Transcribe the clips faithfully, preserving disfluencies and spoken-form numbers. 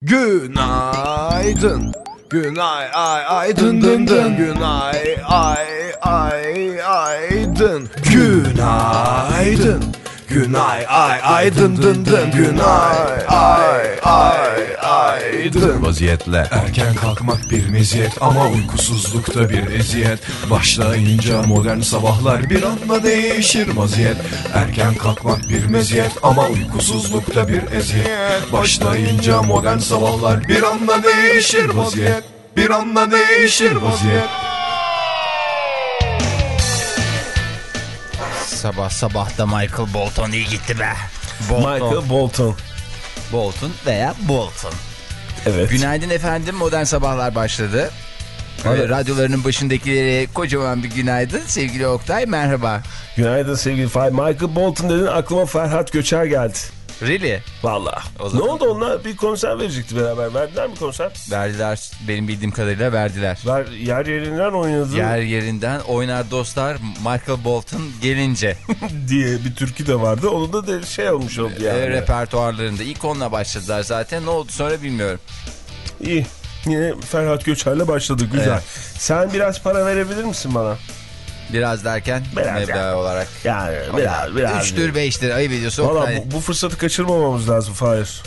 Günaydın. Günay ay ay dın dın dın. Günay ay ay ay dın. Günaydın. Günay ay ay dın dın dın. Günay ay ay ay dın. Vaziyetle erken kalkmak bir meziyet ama uykusuzlukta bir eziyet. Başlayınca modern sabahlar bir anda değişir vaziyet. Erken kalkmak bir meziyet ama uykusuzlukta bir eziyet. Başlayınca modern sabahlar bir anda değişir vaziyet. Bir anda değişir vaziyet. Sabah sabah da Michael Bolton iyi gitti be. Bolton. Michael Bolton. Bolton veya Bolton. Evet. Günaydın efendim, modern sabahlar başladı. Evet. Ee, radyolarının başındakilere kocaman bir günaydın. Sevgili Oktay, merhaba. Günaydın sevgili Fahir. Michael Bolton dedin, aklıma Ferhat Göçer geldi. Really? Vallahi. Ne oldu onunla? Bir konser verecekti beraber. Verdiler mi konser? Verdiler. Benim bildiğim kadarıyla verdiler. Ver, yer yerinden oynadı. Yer yerinden oynar dostlar Michael Bolton gelince diye bir türkü de vardı. Onun da de şey olmuş oldu yani. e, repertuarlarında. İlk onunla başladılar zaten. Ne oldu sonra bilmiyorum. İyi. Yine Ferhat Göçer'le başladı. Güzel. Evet. Sen biraz para verebilir misin bana? Biraz derken Biraz meblağ yani. olarak. Yani biraz biraz. Üçtür beştir ayıp ediyorsun. Valla Oktay. bu, bu fırsatı kaçırmamamız lazım Fahir.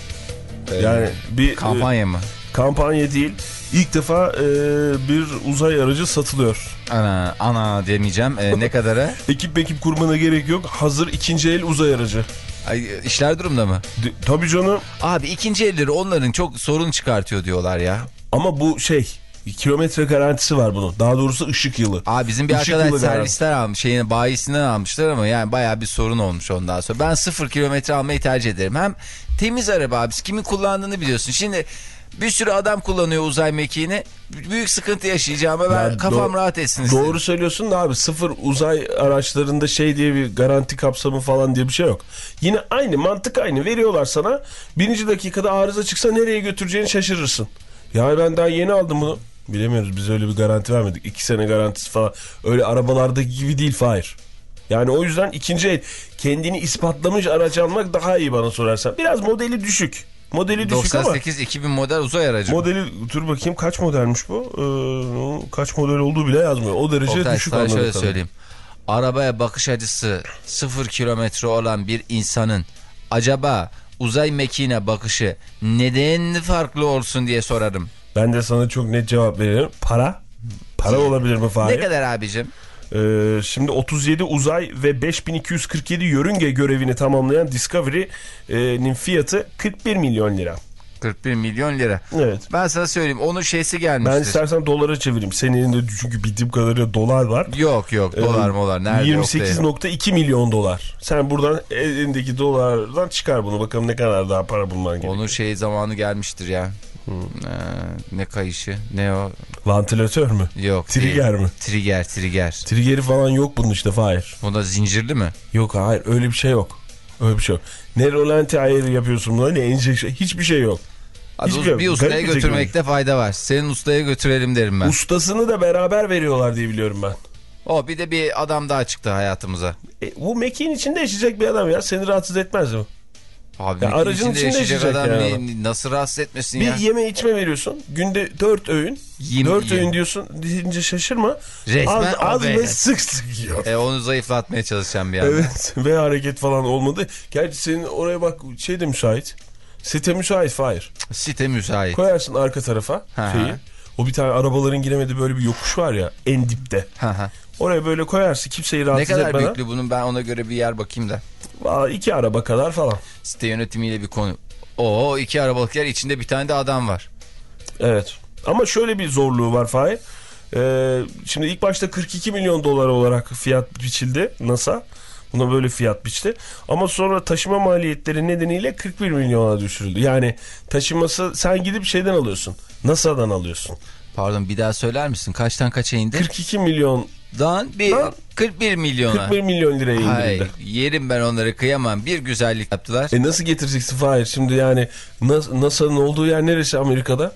Ee, Yani bir kampanya mı? E, kampanya değil. İlk defa e, bir uzay aracı satılıyor. Ana ana demeyeceğim. Ee, ne kadara? Ekip ekip kurmana gerek yok. Hazır ikinci el uzay aracı. Ay, işler durumda mı? De, tabii canım. Abi ikinci elleri onların çok sorun çıkartıyor diyorlar ya. Ama bu şey, kilometre garantisi var bunun. Daha doğrusu ışık yılı. Abi bizim bir Işık arkadaş yılı servisler almış. Şeyini bayisinden almışlar ama yani bayağı bir sorun olmuş ondan sonra. Ben sıfır kilometre almayı tercih ederim. Hem temiz araba abi. Kimin kullandığını biliyorsun. Şimdi bir sürü adam kullanıyor uzay mekiğini. Büyük sıkıntı yaşayacağıma ben Ya kafam rahat etsin istedim. Doğru söylüyorsun da abi, sıfır uzay araçlarında şey diye bir garanti kapsamı falan diye bir şey yok. Yine aynı mantık aynı. Veriyorlar sana. Birinci dakikada arıza çıksa nereye götüreceğini şaşırırsın. Ya ben daha yeni aldım bunu. Bilemiyoruz, biz öyle bir garanti vermedik. İki sene garantisi falan. Öyle arabalardaki gibi değil Fahir. Yani o yüzden ikinci el kendini ispatlamış araç almak daha iyi bana sorarsan. Biraz modeli düşük. Modeli düşük doksan ama. sekiz iki bin model uzay aracı. Modeli dur bakayım kaç modelmiş bu? Ee, kaç model olduğu bile yazmıyor. O derece Oktay, düşük sana anladım. şöyle söyleyeyim. Arabaya bakış açısı sıfır kilometre olan bir insanın acaba uzay mekiğine bakışı neden farklı olsun diye sorarım. Ben de sana çok net cevap veririm. Para? Para olabilir mi Fahir? Ne kadar abicim? Ee, şimdi otuz yedi uzay ve beş bin iki yüz kırk yedi yörünge görevini tamamlayan Discovery'nin fiyatı kırk bir milyon lira. kırk bir milyon lira. Evet. Ben sana söyleyeyim, onun şeysi gelmiştir. Ben istersen dolara çevireyim. Senin elinde çünkü bildiğim kadarıyla dolar var. Yok yok, dolar molar nerede? yirmi sekiz nokta iki milyon dolar. Sen buradan elindeki dolardan çıkar bunu. Bakalım ne kadar daha para bulman gerekiyor. Onun şey zamanı gelmiştir ya. Hmm. Ee, ne kayışı? Ne o? Vantilatör mü? Yok. Trigger değil. mi? Trigger, trigger. Triggeri falan yok bunun işte Fahir. Bunda zincirli mi? Yok hayır, öyle bir şey yok. Öyle bir şey yok. Ne rolanti ayarı yapıyorsun buna, ne enjeksiyon, hiçbir şey yok. Abi, Hiçbir şey bir yok. ustaya Garip bir götürmekte fayda var. Senin ustaya götürelim derim ben. Ustasını da beraber veriyorlar diye biliyorum ben. O bir de bir adam daha çıktı hayatımıza. E, bu mekiğin içinde yaşayacak bir adam ya. Seni rahatsız etmez mi? Abi Ya aracın içinde yaşayacak adam yani. ne, nasıl rahatsız etmesin Bir ya? yeme içme veriyorsun. Günde dört öğün. Yem, dört yem. öğün diyorsun. Deyince şaşırma. Resmen az, az obez. ve sık sık yiyor. E, onu zayıflatmaya çalışacağım bir anda. Evet. Ve hareket falan olmadı. Gerçi senin oraya bak şey de müsait. Site müsait Fahir. Site müsait. Koyarsın arka tarafa Ha, şeyi. ha. O bir tane arabaların giremediği böyle bir yokuş var ya en dipte. Ha, ha. Oraya böyle koyarsın, kimseyi Ne rahatsız kadar etmeden. büyüklü bunun, ben ona göre bir yer bakayım da. Aa, iki araba kadar falan. Site yönetimiyle bir konu. Oo, iki arabalık yer, içinde bir tane de adam var. Evet. Ama şöyle bir zorluğu var Fahir. Ee, şimdi ilk başta kırk iki milyon dolar olarak fiyat biçildi NASA. Buna böyle fiyat biçti. Ama sonra taşıma maliyetleri nedeniyle kırk bir milyona düşürüldü. Yani taşıması, sen gidip şeyden alıyorsun. NASA'dan alıyorsun. Pardon, bir daha söyler misin? Kaçtan kaça indi? kırk iki milyon. Dan bir Dan kırk bir milyona. kırk bir milyon liraya indirildi. Hayır, yerim ben onları, kıyamam. Bir güzellik yaptılar. E nasıl getireceksin Fahir? Şimdi yani NASA'nın olduğu yer neresi Amerika'da?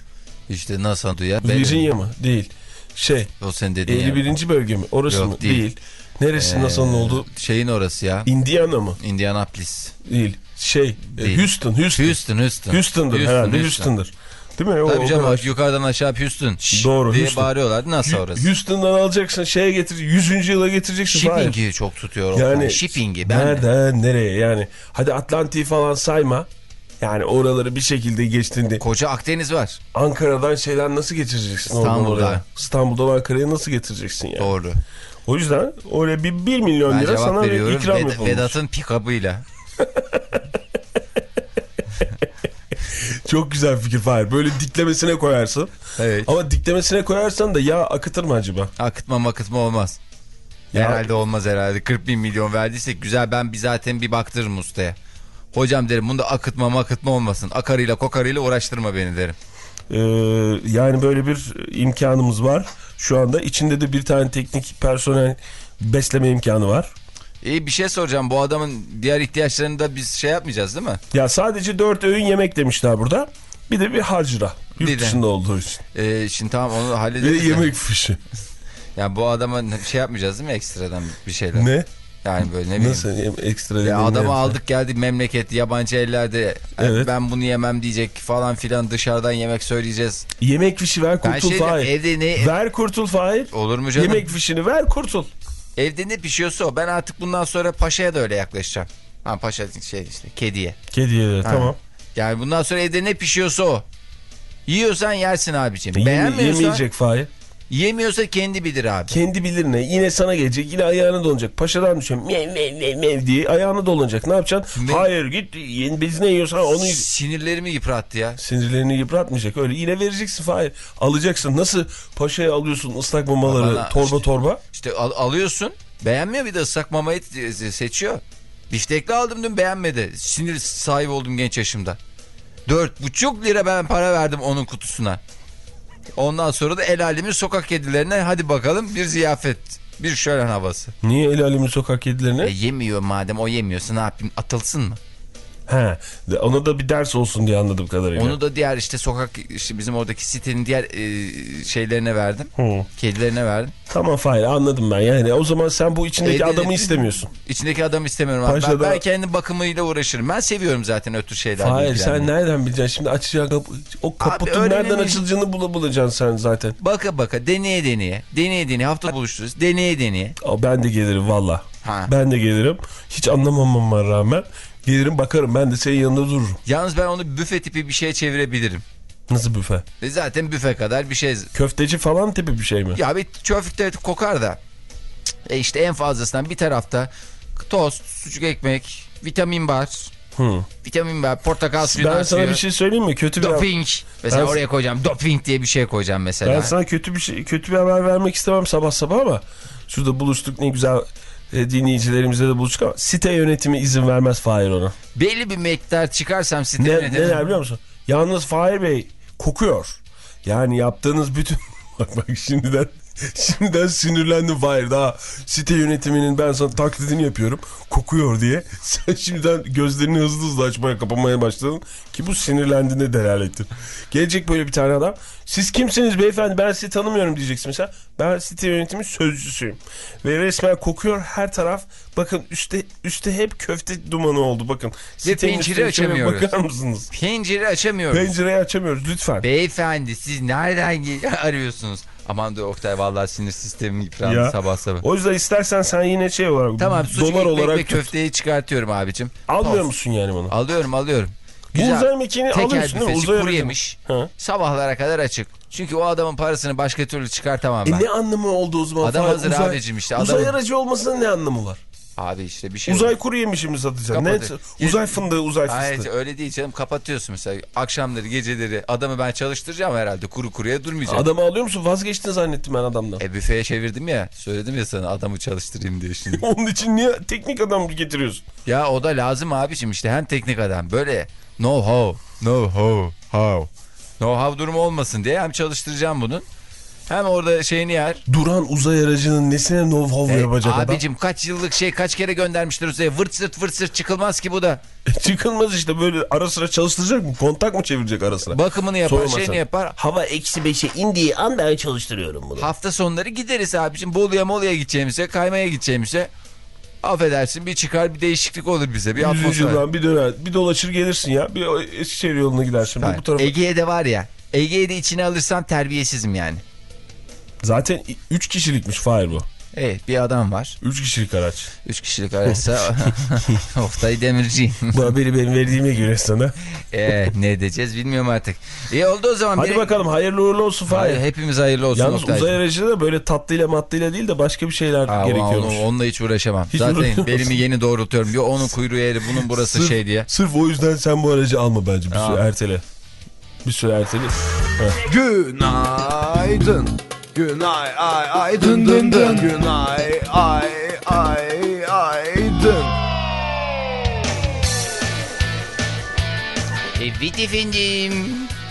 İşte NASA duyar. Virginia mı? Değil. Şey. O sen dediğin elli birinci yer. bölge mi? Orası Yok, mı? değil. Değil. Neresi Ee, NASA'nın olduğu? Şeyin orası ya. Indiana mı? Indianapolis. Değil. Şey Değil. Houston. Houston. Houston, Houston. Houston'dır Houston, herhalde. Houston. Houston'dır. Değil mi? O, Tabii o canım kadar. yukarıdan aşağı Houston. Şşş Doğru, diye Houston. bağırıyorlardı. Nasıl orası? Houston'dan alacaksın şeye getir. yüzüncü yıla getireceksin. Shipping'i çok tutuyor. Yani Yani, Shipping'i. Ben nereden nereye yani. Hadi Atlantik'i falan sayma. Yani oraları bir şekilde geçtiğinde. Koca Akdeniz var. Ankara'dan şeyler nasıl getireceksin? İstanbul'da. İstanbul'dan Ankara'ya nasıl getireceksin yani? Doğru. O yüzden öyle bir bir milyon Ben lira cevap sana bir veriyorum. ikram Ved- yapılmış. Vedat'ın pick-up'ıyla. Çok güzel fikir Fahir. Böyle diklemesine koyarsın. Evet. Ama diklemesine koyarsan da yağ akıtır mı acaba? Akıtma makıtma olmaz. Ya- Herhalde olmaz herhalde. kırk bin milyon verdiysek güzel, ben bir zaten bir baktırırım ustaya. Hocam derim, bunda akıtma makıtma olmasın. Akarıyla kokarıyla uğraştırma beni derim. Ee, yani böyle bir imkanımız var. Şu anda içinde de bir tane teknik personel besleme imkanı var. İyi, bir şey soracağım. Bu adamın diğer ihtiyaçlarını da biz şey yapmayacağız değil mi? Ya sadece dört öğün yemek demişler burada. Bir de bir harcıra. Yurt Bir de. dışında olduğu için. Ee, şimdi tamam, onu Ve hallederiz. yemek fişi. Yani bu adama şey yapmayacağız değil mi, ekstradan bir şeyler? Ne? Yani böyle ne bileyim. Nasıl ekstra Ya dediğin adamı ne? aldık geldik memleket, yabancı ellerde. Evet. Ben bunu yemem diyecek falan filan, dışarıdan yemek söyleyeceğiz. Yemek fişi ver Ben kurtul şey Fahir. evde ne Ver kurtul Fahir. olur mu canım? Yemek fişini ver kurtul. Evde ne pişiyorsa o. Ben artık bundan sonra paşaya da öyle yaklaşacağım. Ha, paşa şey işte, kediye. Kediye de Ha. tamam. Yani bundan sonra evde ne pişiyorsa o. Yiyorsan yersin abicim. Yeme- Beğenmiyorsan yemeyecek Fahir. yemiyorsa kendi bilir abi. Kendi bilir ne. Yine sana gelecek. Yine ayağına dolanacak. Paşadan düşüyor. Mev mev mev mev diye ayağına dolanacak. Ne yapacaksın? Ne? Hayır git. Yeni biz ne yiyorsan onu y- Sinirlerimi yıprattı ya. sinirlerini yıpratmayacak. Öyle yine vereceksin Fahir. Alacaksın. Nasıl paşaya alıyorsun ıslak mamaları Bana torba işte- torba? İşte al- alıyorsun. Beğenmiyor, bir de ıslak mamayı seçiyor. Biftekli aldım dün, beğenmedi. Sinir sahibi oldum genç yaşımda. Dört buçuk lira ben para verdim onun kutusuna. Ondan sonra da el alemin sokak kedilerine hadi bakalım bir ziyafet. Bir şölen havası. Niye el alemin sokak kedilerine? E, yemiyor madem, o yemiyorsa ne yapayım, atılsın mı? He. de- Ona da bir ders olsun diye anladığım kadarıyla. Onu da diğer işte sokak, işte bizim oradaki sitenin diğer e, şeylerine verdim. Hı. Kedilerine verdim. Tamam Fahir anladım ben. Yani o zaman sen bu içindeki Evde- adamı istemiyorsun. İçindeki adamı istemiyorum abi. Ben, Paşa'da- ben kendi bakımıyla uğraşırım. Ben seviyorum zaten ötür şeylerle. Hayır ilgilenmeyi. sen nereden bileceksin şimdi açacağın kapı, o kaputun öğrenelim. nereden açılacağını bula bulacaksın sen zaten. Baka baka, deneye deneye, deneye deneye, hafta buluştururuz, deneye deneye. O, ben de gelirim valla. Ha. Ben de gelirim. Hiç anlamamama rağmen gelirim bakarım, ben de senin yanında dururum. Yalnız ben onu büfe tipi bir şeye çevirebilirim. Nasıl büfe? E zaten büfe kadar bir şey. Köfteci falan tipi bir şey mi? Ya bir köfte kokar da. E işte en fazlasından bir tarafta tost, sucuk ekmek, vitamin bar. Hı. Vitamin bar, portakal suyu. Ben sana bir şey söyleyeyim mi? Kötü bir Doping. Mesela Ben- oraya koyacağım. Doping diye bir şey koyacağım mesela. Ben sana kötü bir şey, kötü bir haber vermek istemem sabah sabah ama şurada buluştuk, ne güzel e, dinleyicilerimizle de buluştuk ama site yönetimi izin vermez Fahir ona. Belli bir miktar çıkarsam Ne, siteye neler biliyor musun? Yalnız Fahir Bey kokuyor. Yani yaptığınız bütün bak bak şimdiden şimdiden sinirlendim Fahir. Daha site yönetiminin ben sana taklidini yapıyorum. Kokuyor diye. Sen şimdiden gözlerini hızlı hızlı açmaya kapamaya başladın. Ki bu sinirlendiğine delalettir. Gelecek böyle bir tane adam. Siz kimsiniz beyefendi, ben sizi tanımıyorum diyeceksin mesela. Ben site yönetimi sözcüsüyüm. Ve resmen kokuyor her taraf. Bakın üstte üstte hep köfte dumanı oldu bakın. Sitenin pencere üstüne şöyle açamıyoruz. bakar mısınız? Pencere açamıyoruz. Pencereyi açamıyoruz lütfen. Beyefendi siz nereden gel- arıyorsunuz? Aman da Oktay, vallahi sinir sistemim yıprandı Ya. sabah sabah. O yüzden istersen sen yine şey olarak Tamam, sucuk dolar ekmek olarak ve köfteyi çıkartıyorum abicim. almıyor Tost. musun yani bunu? Alıyorum alıyorum. Bu uzay mekiğini tekel alıyorsun değil mi? büfesi, Uzay kuru aracı. yemiş. Ha. Sabahlara kadar açık. Çünkü o adamın parasını başka türlü çıkartamam E ben. ne anlamı oldu o zaman? Adam Fahir? hazır abicim işte, Uzay adamın- aracı olmasının ne anlamı var? Abi işte bir şey Uzay yok. kuru yemişi mi satacaksın? Ne? Kapatı. Uzay fındığı, uzay Hayır fıstığı. öyle değil canım, kapatıyorsun mesela akşamları geceleri adamı ben çalıştıracağım herhalde, kuru kuruya durmayacağım. Adamı alıyor musun? Vazgeçtin zannettim ben adamdan. E büfeye çevirdim ya, söyledim ya sana adamı çalıştırayım diye şimdi. Onun için niye teknik adam getiriyorsun? Ya o da lazım abiciğim işte, hem teknik adam böyle know how, know how, how. Know how durumu olmasın diye hem çalıştıracağım bunun. Hem orada şeyini yer. Duran uzay aracının nesine know-how E, yapacak adam? abicim kaç yıllık şey kaç kere göndermişler uzaya. Vırt sırt vırt sırt çıkılmaz ki bu da. Çıkılmaz işte, böyle ara sıra çalıştıracak mı? Kontak mı çevirecek ara sıra? Bakımını yapar, Sormasın. şeyini yapar. Hava eksi beşe indiği an ben çalıştırıyorum bunu. Hafta sonları gideriz abicim. Bolu'ya Molu'ya gideceğimize, kaymaya gideceğimize. Affedersin, bir çıkar bir değişiklik olur bize. Bir atmosfer. Yüzyıldan bir döner, bir dolaşır gelirsin ya. Bir Eskişehir yoluna gidersin. Ben, Bu tarafa. Ege'de var ya. Ege'de içine alırsan terbiyesizim yani. Zaten üç kişilikmiş Fahir bu. Evet, bir adam var. üç kişilik araç. üç kişilik araçsa Oktay Demirci. Bu haberi benim verdiğime göre sana. Ee, ne edeceğiz bilmiyorum artık. İyi oldu o zaman. Hadi Bir... bakalım, hayırlı uğurlu olsun Fahir. Hayır, hepimiz hayırlı olsun. Yalnız Oktay'cığım. uzay aracına da böyle tatlıyla matlıyla değil de başka bir şeyler Aa, gerekiyormuş. onu, onunla hiç uğraşamam. Hiç Zaten uğraşamazsın. belimi yeni doğrultuyorum. Yo, onun kuyruğu eğri, bunun burası Sırf- şey diye. Sırf o yüzden sen bu aracı alma bence. Bir Aa. süre ertele. Bir süre ertele. Günaydın. Günay ay ay dın dın dın. Günay ay ay ay dın. Evet efendim.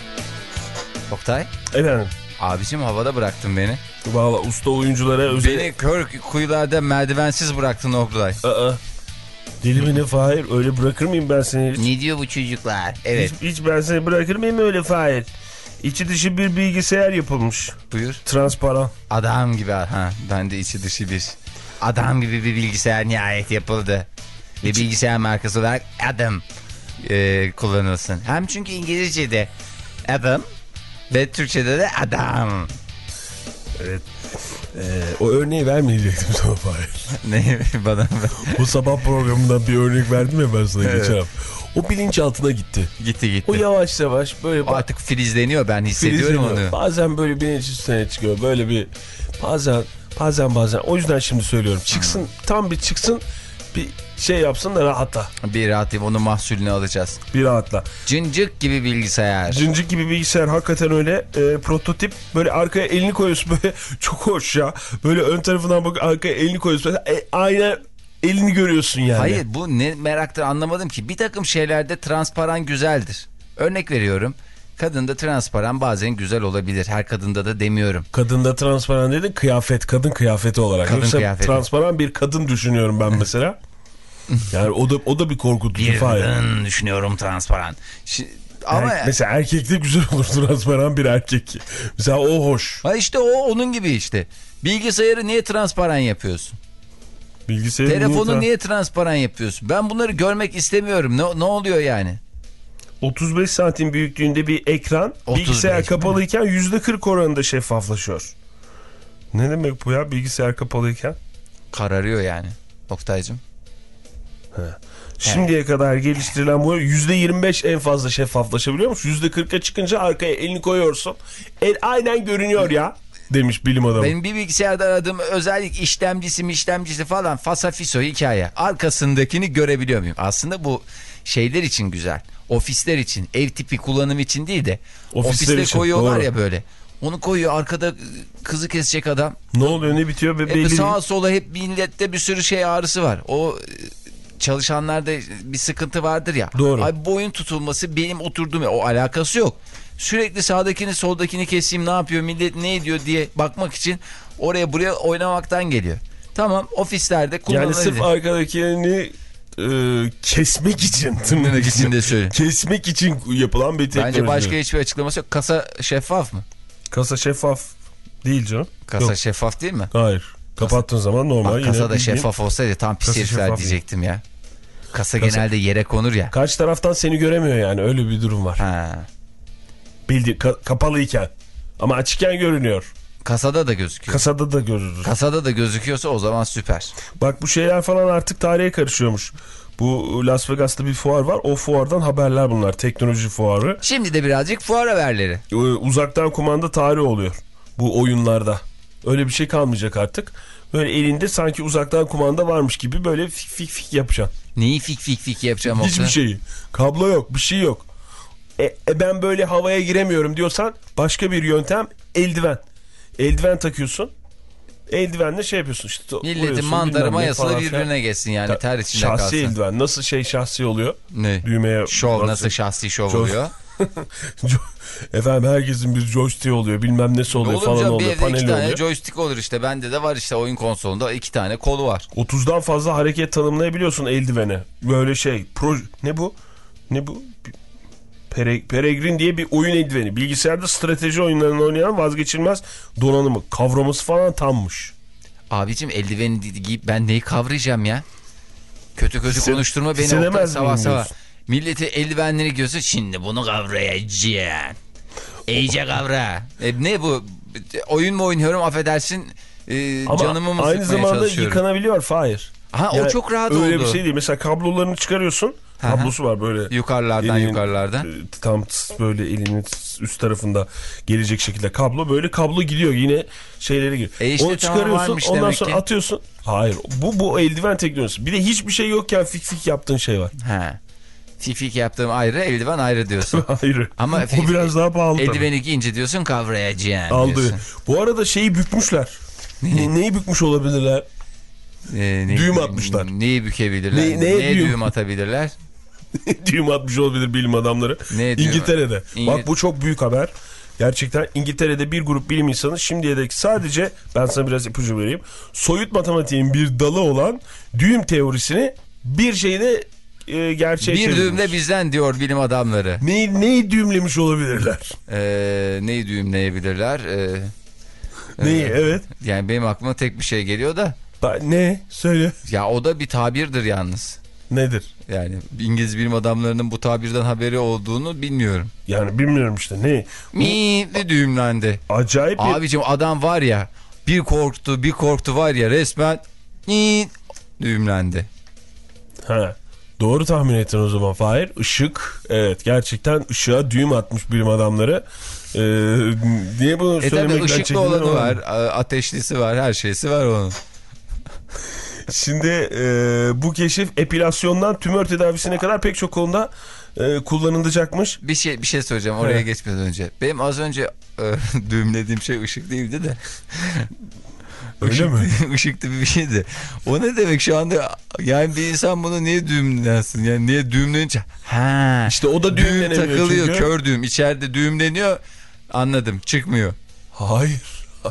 Oktay. Efendim. Abicim havada bıraktın beni. Valla usta oyunculara özel... Beni kör kuyularda merdivensiz bıraktın Oktay. Aa. Deli mi ne Fahir? Öyle bırakır mıyım ben seni hiç? Ne diyor bu çocuklar? Evet. Hiç, hiç ben seni bırakır mıyım öyle Fahir? İçi dışı bir bilgisayar yapılmış. Buyur. Transparan. Adam gibi. Ha, ben de içi dışı bir. Adam gibi bir bilgisayar nihayet yapıldı. Ve bilgisayar markası olarak Adam e, kullanılsın. Hem çünkü İngilizce'de Adam ve Türkçe'de de adam. Evet. Ee, o örneği vermeyecektim sana Fahir. Ne bana? O sabah programından bir örnek verdim ya ben sana Evet. geçen hafta. O bilinçaltına gitti. Gitti gitti. O yavaş yavaş böyle... O artık filizleniyor, ben hissediyorum filizleniyor. onu. Bazen böyle bilinç üstüne çıkıyor. Böyle bir bazen bazen bazen. O yüzden şimdi söylüyorum. Çıksın, tam bir çıksın, bir şey yapsın da rahatla. Bir rahatlayayım, onun mahsulünü alacağız. Bir rahatla. Cıncık gibi bilgisayar. Cincik gibi bilgisayar hakikaten öyle. E, prototip, böyle arkaya elini koyuyorsun, böyle çok hoş ya. Böyle ön tarafından bak, arkaya elini koyuyorsun. E, aynen elini görüyorsun yani. Hayır, bu ne meraktır anlamadım ki. Bir takım şeylerde transparan güzeldir. Örnek veriyorum. Kadında transparan bazen güzel olabilir. Her kadında da demiyorum. Kadında transparan dedin, kıyafet, kadın kıyafeti olarak. Kadın Yoksa kıyafeti. transparan bir kadın düşünüyorum ben mesela. Yani o da o da bir korkutucu. Bir Fahir. kadın düşünüyorum transparan. Şi- ama Er, mesela erkekte güzel olur transparan bir erkek. Mesela o hoş. ha işte o onun gibi işte. Bilgisayarı niye transparan yapıyorsun? Bilgisayarı Telefonu niye, niye transparan yapıyorsun? Ben bunları görmek istemiyorum. Ne, ne oluyor yani? otuz beş santim büyüklüğünde bir ekran otuz beş bilgisayar mi? kapalıyken yüzde kırk oranında şeffaflaşıyor. Ne demek bu ya, bilgisayar kapalıyken? Kararıyor yani Oktay'cığım. Şimdiye kadar geliştirilen bu yüzde yirmi beş en fazla şeffaflaşabiliyormuş. yüzde kırka çıkınca arkaya elini koyuyorsun. El aynen görünüyor ya, demiş bilim adamı. Benim bir bilgisayarda aradığım özellik işlemcisi mi işlemcisi falan fasafiso hikaye. Arkasındakini görebiliyor muyum? Aslında bu şeyler için güzel. Ofisler için, ev tipi kullanım için değil de Ofisler ofiste için, koyuyorlar doğru. ya böyle. Onu koyuyor, arkada kızı kesecek adam. Ne oluyor, ne bitiyor? Be Hep belli sağa değil. sola hep millette bir sürü şey ağrısı var. O çalışanlarda bir sıkıntı vardır ya. Doğru. Abi boyun tutulması benim oturduğum o alakası yok. Sürekli sağdakini soldakini keseyim, ne yapıyor millet ne ediyor diye bakmak için oraya buraya oynamaktan geliyor. Tamam, ofislerde Yani kullanılabilir. sırf arkadakini e, kesmek için, Tırnak içinde söyle. kesmek için yapılan bir teknoloji. Bence başka hiçbir açıklaması yok. Kasa şeffaf mı? Kasa şeffaf değil canım. Kasa Yok. şeffaf değil mi? Hayır. Kapattığın zaman normal. Bak, kasa da bildiğin- şeffaf olsaydı tam pis Kasa herifler şeffaf diyecektim ya. Kasa, Kasa- genelde yere konur ya. Karşı taraftan seni göremiyor yani, öyle bir durum var. Ha. Bildi ka- kapalıyken ama açıkken görünüyor. Kasada da gözüküyor. Kasada da görürüz. Kasada da gözüküyorsa o zaman süper. Bak bu şeyler falan artık tarihe karışıyormuş. Bu Las Vegas'ta bir fuar var. O fuardan haberler bunlar. Teknoloji fuarı. Şimdi de birazcık fuar haberleri. Ee, Uzaktan kumanda tarih oluyor bu oyunlarda. Öyle bir şey kalmayacak artık. Böyle elinde sanki uzaktan kumanda varmış gibi böyle fik fik fik yapacaksın. Neyi fik fik fik yapacağım? Hiçbir Oktay? şeyi. Kablo yok, bir şey yok. E, e ben böyle havaya giremiyorum diyorsan başka bir yöntem eldiven. Eldiven takıyorsun. eldivenle şey yapıyorsun işte. Milletin mandarı mayasıyla birbirine geçsin yani, Ta, ter içinde şahsi kalsın. Şahsi eldiven nasıl şey şahsi oluyor? Ne? Düğmeye şov nasıl, nasıl şahsi şov Çok... oluyor? Efendim herkesin bir joystick oluyor, bilmem nesi oluyor olur falan canım, oluyor, bir evde iki tane oluyor. joystick olur işte, bende de var işte, oyun konsolunda iki tane kolu var. otuzdan fazla hareket tanımlayabiliyorsun eldivene. Böyle şey, pro, ne bu? Ne bu? Pere, Peregrin diye bir oyun eldiveni. Bilgisayarda strateji oyunlarını oynayan vazgeçilmez donanımı. Kavraması falan tammış. Abicim eldiveni giyip ben neyi kavrayacağım ya? Kötü kötü Sen, konuşturma beni sabah sabah sabah. Milleti eldivenleri gözü, şimdi bunu kavrayacaksın. İyice kavra. E, ne bu? Oyun mu oynuyorum, affedersin, e, ama canımı mı aynı sıkmaya zamanda çalışıyorum? yıkanabiliyor Fahir. Ha, yani o çok rahat öyle oldu. Öyle bir şey değil. Mesela kablolarını çıkarıyorsun. Kablosu var böyle. Yukarılardan elinin, yukarılardan. Tam böyle elinin üst tarafında gelecek şekilde kablo. Böyle kablo gidiyor yine şeylere giriyor. E işte onu tamam, çıkarıyorsun, ondan sonra ki. atıyorsun. Hayır, bu bu eldiven teknolojisi. Bir de hiçbir şey yokken fik fik yaptığın şey var. Ha. Fifik yaptığım ayrı, eldiven ayrı diyorsun. Hayır. Ama o biraz daha pahalı. Eldiveni tabii. giyince diyorsun kavrayacaksın. Aldı. Diyorsun. Bu arada şeyi bükmüşler. Ne, neyi bükmüş olabilirler? Ee, ne, düğüm atmışlar. Neyi bükebilirler? Ne, neye, neye düğüm? düğüm atabilirler? Düğüm atmış olabilir bilim adamları. Ne İngiltere'de. İngil... Bak bu çok büyük haber. Gerçekten İngiltere'de bir grup bilim insanı şimdiye dek sadece, ben sana biraz ipucu vereyim, soyut matematiğin bir dalı olan düğüm teorisini bir şeyde e, gerçeğe bir çevirmiş. düğümle bizden diyor bilim adamları. Neyi, neyi düğümlemiş olabilirler? Ee, neyi düğümleyebilirler? Ee, neyi e, evet. Yani benim aklıma tek bir şey geliyor da. Ba ne? Söyle. Ya o da bir tabirdir yalnız. Nedir? Yani İngiliz bilim adamlarının bu tabirden haberi olduğunu bilmiyorum. Yani bilmiyorum işte ne? Mi'li düğümlendi. Acayip bir... Abicim adam var ya, bir korktu bir korktu var ya, resmen mi düğümlendi. Ha. Doğru tahmin ettin o zaman Fahir. Işık, evet, gerçekten ışığa düğüm atmış bilim adamları. Ee, niye bunu e söylemekten tabii ışıklı çekindin olanı ama? var, ateşlisi var, her şeysi var onun. Şimdi e, bu keşif epilasyondan tümör tedavisine kadar pek çok konuda e, kullanılacakmış. Bir şey bir şey söyleyeceğim oraya evet. geçmeden önce. Benim az önce e, düğümlediğim şey ışık değildi de. Öyle Işık, mi? Işıktı bir şeydi. O ne demek şu anda? Yani bir insan bunu niye düğümlensin? Yani niye düğümlenince? Ha. İşte o da düğümlenemiyor. Düğüm takılıyor, çünkü. Kör düğüm. İçeride düğümleniyor. Anladım. Çıkmıyor. Hayır.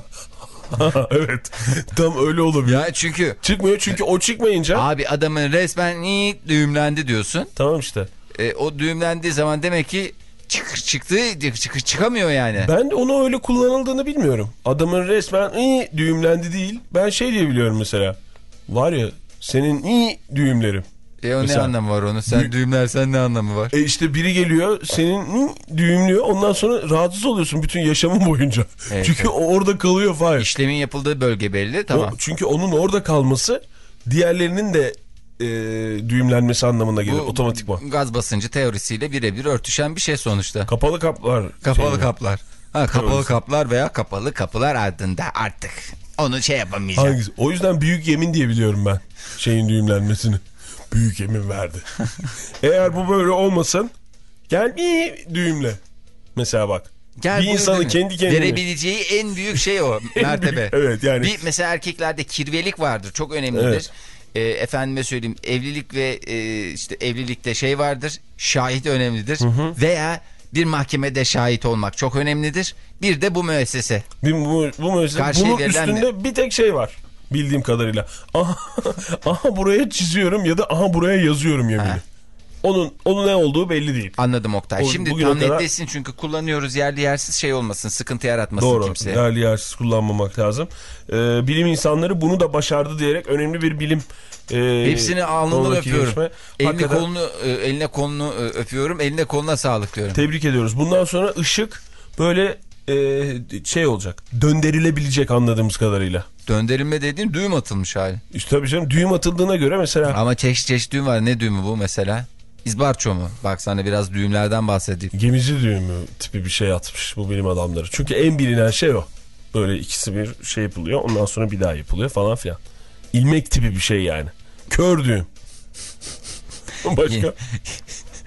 Evet. Tam öyle olabilir. Ya çünkü çıkmıyor çünkü o çıkmayınca. Abi adamın resmen düğümlendi diyorsun. Tamam işte. E, o düğümlendiği zaman demek ki çık, çıktı çık, çıkamıyor yani. Ben de onu öyle kullanıldığını bilmiyorum. Adamın resmen iyi düğümlendi değil. Ben şey diye biliyorum mesela. Var ya senin iyi düğümlerim. E o mesela, ne anlamı var onu? Sen dü düğümlersen ne anlamı var? E işte biri geliyor senin düğümlüyor, ondan sonra rahatsız oluyorsun bütün yaşamın boyunca. Evet, çünkü evet. o orada kalıyor Fahir. İşlemin yapıldığı bölge belli, tamam. O, çünkü onun orada kalması diğerlerinin de e, düğümlenmesi anlamına gelir otomatikman. Gaz basıncı teorisiyle birebir örtüşen bir şey sonuçta. Kapalı kaplar. Kapalı şey kaplar. Ha, kapalı Teorisi. Kaplar veya kapalı kapılar ardında artık onu şey yapamayacağım. Hangisi? O yüzden büyük yemin diye biliyorum ben şeyin düğümlenmesini. Büyük yemin verdi. Eğer bu böyle olmasın, gel bir düğümle. Mesela bak. Gel bir insanın kendi kendine verebileceği en büyük şey o mertebe. Büyük, evet yani. Bir, mesela erkeklerde kirvelik vardır, çok önemlidir. Evet. E, efendime söyleyeyim, evlilik ve e, işte evlilikte şey vardır, şahit önemlidir. Hı hı. Veya bir mahkemede şahit olmak çok önemlidir. Bir de bu müessese. Bir, bu, bu müessese. Karşıya bunun üstünde mi? Bir tek şey var. Bildiğim kadarıyla. Aha, aha buraya çiziyorum ya da aha buraya yazıyorum yemini. Ha. Onun onun ne olduğu belli değil. Anladım Oktay. O, şimdi tam netlesin kadar... çünkü kullanıyoruz, yerli yersiz şey olmasın, sıkıntı yaratmasın Doğru, kimseye. Doğru, yerli yersiz kullanmamak lazım. Ee, bilim insanları bunu da başardı diyerek önemli bir bilim. E, Hepsini alnından öpüyorum. Gelişme. Elini Hakikaten... kolunu, eline kolunu öpüyorum, eline koluna sağlık diyorum. Tebrik ediyoruz. Bundan sonra ışık böyle e, şey olacak, döndürülebilecek anladığımız kadarıyla. Döndürülme dediğin düğüm atılmış hali. İşte tabii canım, düğüm atıldığına göre mesela. Ama çeşit çeşit düğüm var. Ne düğümü bu mesela? İzbarço mu? Bak sana biraz düğümlerden bahsedeyim. Gemici düğümü tipi bir şey atmış bu bilim adamları. Çünkü en bilinen şey o. Böyle ikisi bir şey yapılıyor, ondan sonra bir daha yapılıyor falan filan. İlmek tipi bir şey yani. Kör düğüm. Başka?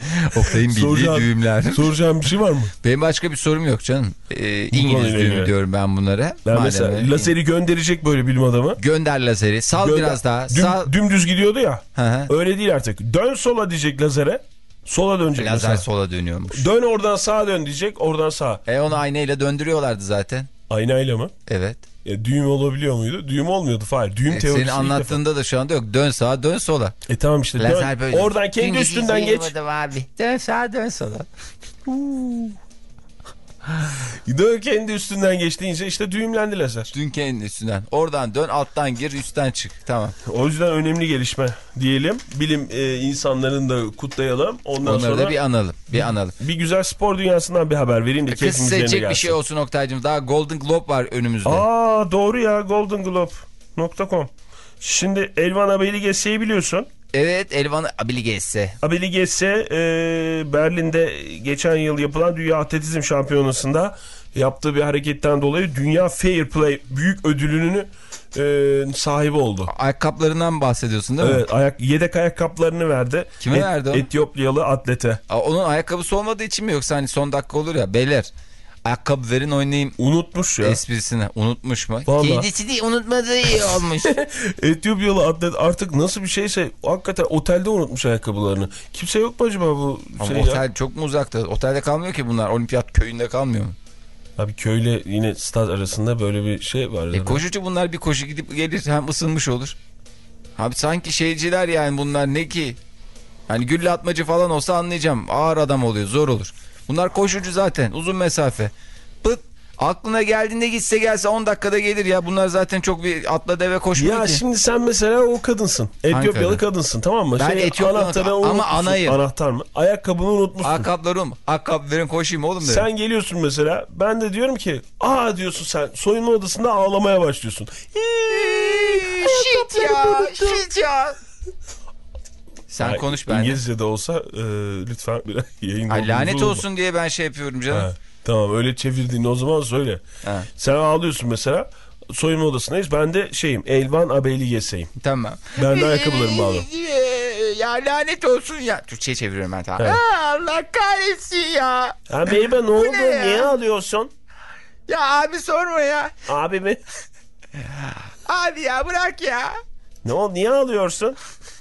Oktay'ın bildiği Soracağım- düğümler. Soracağım bir şey var mı? Benim başka bir sorum yok canım. Ee, İngiliz konuyla düğümü ilgili. diyorum ben bunlara. Ben Madem mesela öyle. lazeri gönderecek böyle bilim adamı. Gönder lazeri. Sal Gönder- biraz daha. Düm- Sal. Dümdüz gidiyordu ya. Hı hı. Öyle değil artık. Dön sola diyecek lazere. Sola dönecek Lazer mesela. sola dönüyormuş. Dön oradan sağa dön diyecek. Oradan sağa. E onu aynayla döndürüyorlardı zaten. Aynayla mı? Evet. Ya, düğüm olabiliyor muydu? Düğüm olmuyordu. Hayır. Düğüm E, teorisi senin ilk anlattığında da şu anda yok. Dön sağa dön sola. defa. E tamam işte. Lazer Dön. böyle. Oradan kendi Dümdüz üstünden geç. izleyelim abi. Dön sağa dön sola. Dön kendi üstünden geç deyince işte düğümlendi lazer. Dün kendi üstünden. Oradan dön alttan gir üstten çık. Tamam. O yüzden önemli gelişme diyelim. Bilim e, insanlarını da kutlayalım. Ondan Onları sonra da bir analım. Bir analım. bir güzel spor dünyasından bir haber vereyim de Kız keyfimiz yerine seçecek gelsin. bir şey olsun Oktay'cığım. Daha Golden Globe var önümüzde. Aa doğru ya, golden globe nokta com. Şimdi Elvan Abeligesse'yi biliyorsun. Evet Elvan Abiligesse. Abeligasse e, Berlin'de geçen yıl yapılan Dünya Atletizm Şampiyonası'nda yaptığı bir hareketten dolayı Dünya Fair Play büyük ödülünün e, sahibi oldu. Ayakkabılarından bahsediyorsun değil mi? Evet, ayak, yedek ayakkabılarını verdi. Kime verdi o? Etiyopyalı atlete. Aa, onun ayakkabısı olmadığı için mi yoksa hani son dakika olur ya beyler ayakkabı verin oynayayım Unutmuş ya. esprisini unutmuş mu? Vallahi. Kendisi de unutmadığı iyi olmuş. Etiyopyalı atlet artık nasıl bir şeyse hakikaten otelde unutmuş ayakkabılarını. Kimse yok mu acaba bu Ama şey otel ya? çok mu uzakta? Otelde kalmıyor ki bunlar. Olimpiyat köyünde kalmıyor mu? Abi köyle yine stad arasında böyle bir şey var. E, yani. koşucu bunlar bir koşu gidip gelir hem ısınmış olur. Abi sanki şeyciler yani bunlar ne ki? Hani gülle atmacı falan olsa anlayacağım. Ağır adam oluyor zor olur. Bunlar koşucu zaten uzun mesafe. Pıt aklına geldiğinde gitse gelse on dakikada gelir ya. Bunlar zaten çok bir atla deve koşmuyor Ya ki. şimdi sen mesela o kadınsın. Etiyopyalı kadın? kadınsın, tamam mı? Ben şey, Etiyopyalı anahtarı ama unutmuşsun. anayım. Anahtar mı? Ayakkabını unutmuşsun. Ayakkabılarım, ayakkabı verin koşayım oğlum dedim. Sen geliyorsun mesela. Ben de diyorum ki aa diyorsun sen. Soyunma odasında ağlamaya başlıyorsun. Shit ya, shit ya. Sen Ya, konuş ben. İngilizce de olsa e, lütfen biraz yayında. Ay, lanet olduğunuzu olsun diye ben şey yapıyorum canım. Ha, tamam öyle çevirdiğini o zaman söyle. Ha. Sen ağlıyorsun mesela. Soyunma odasındayız. Ben de şeyim. Elvan Abeligesse'yim. Tamam. Ben de ayakkabılarımı bağladım. Ya lanet olsun ya. Türkçe'ye çeviriyorum ben tamam. Evet. Aa, Allah kahretsin ya. Ha Beybe ne oldu? ne ya? Niye ağlıyorsun? Ya abi sorma ya. Abi mi? Abi ya bırak ya. Ne oldu? Niye ağlıyorsun?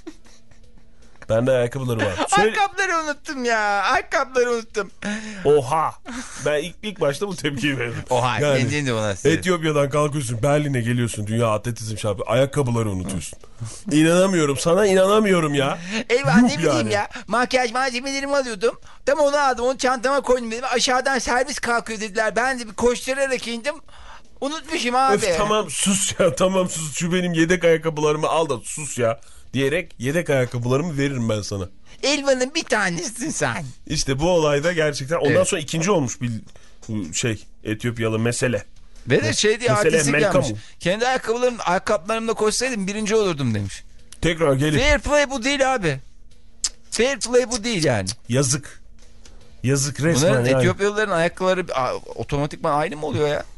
Ben de ayakkabıları var. Söyle... Ayakkabıları unuttum ya. Ayakkabıları unuttum. Oha! Ben ilk, ilk başta bu tepkiyi verdim. Oha Yani, kendin de bana. Etiyopya'dan kalkıyorsun, Berlin'e geliyorsun, Dünya Atletizm Şampiyonu. Ayakkabıları unutuyorsun. İnanamıyorum, sana inanamıyorum ya. Eyvah Yuh ne bileyim yani. ya. Makyaj malzemelerimi alıyordum. Tam onu aldım. Onu çantama koydum dedim. Aşağıdan servis kalkıyor dediler. Ben de bir koşturarak indim. Unutmuşum abi. Öf tamam sus ya, tamam sus. Şu benim yedek ayakkabılarımı al da sus ya. Diyerek yedek ayakkabılarımı veririm ben sana. Elvan'ın bir tanesin sen. İşte bu olayda gerçekten ondan Evet. sonra ikinci olmuş bir bu şey Etiyopyalı mesele. Ve de şey diye Mesele artistik Melkamu. yapmış. Kendi ayakkabılarım, ayakkabılarımla koşsaydım birinci olurdum demiş. Tekrar gelip Fair play bu değil abi. Cık, fair play bu değil yani. yazık. Yazık resmen Bunların yani. Etiyopyalıların ayakkabıları a, otomatikman aynı mı oluyor ya?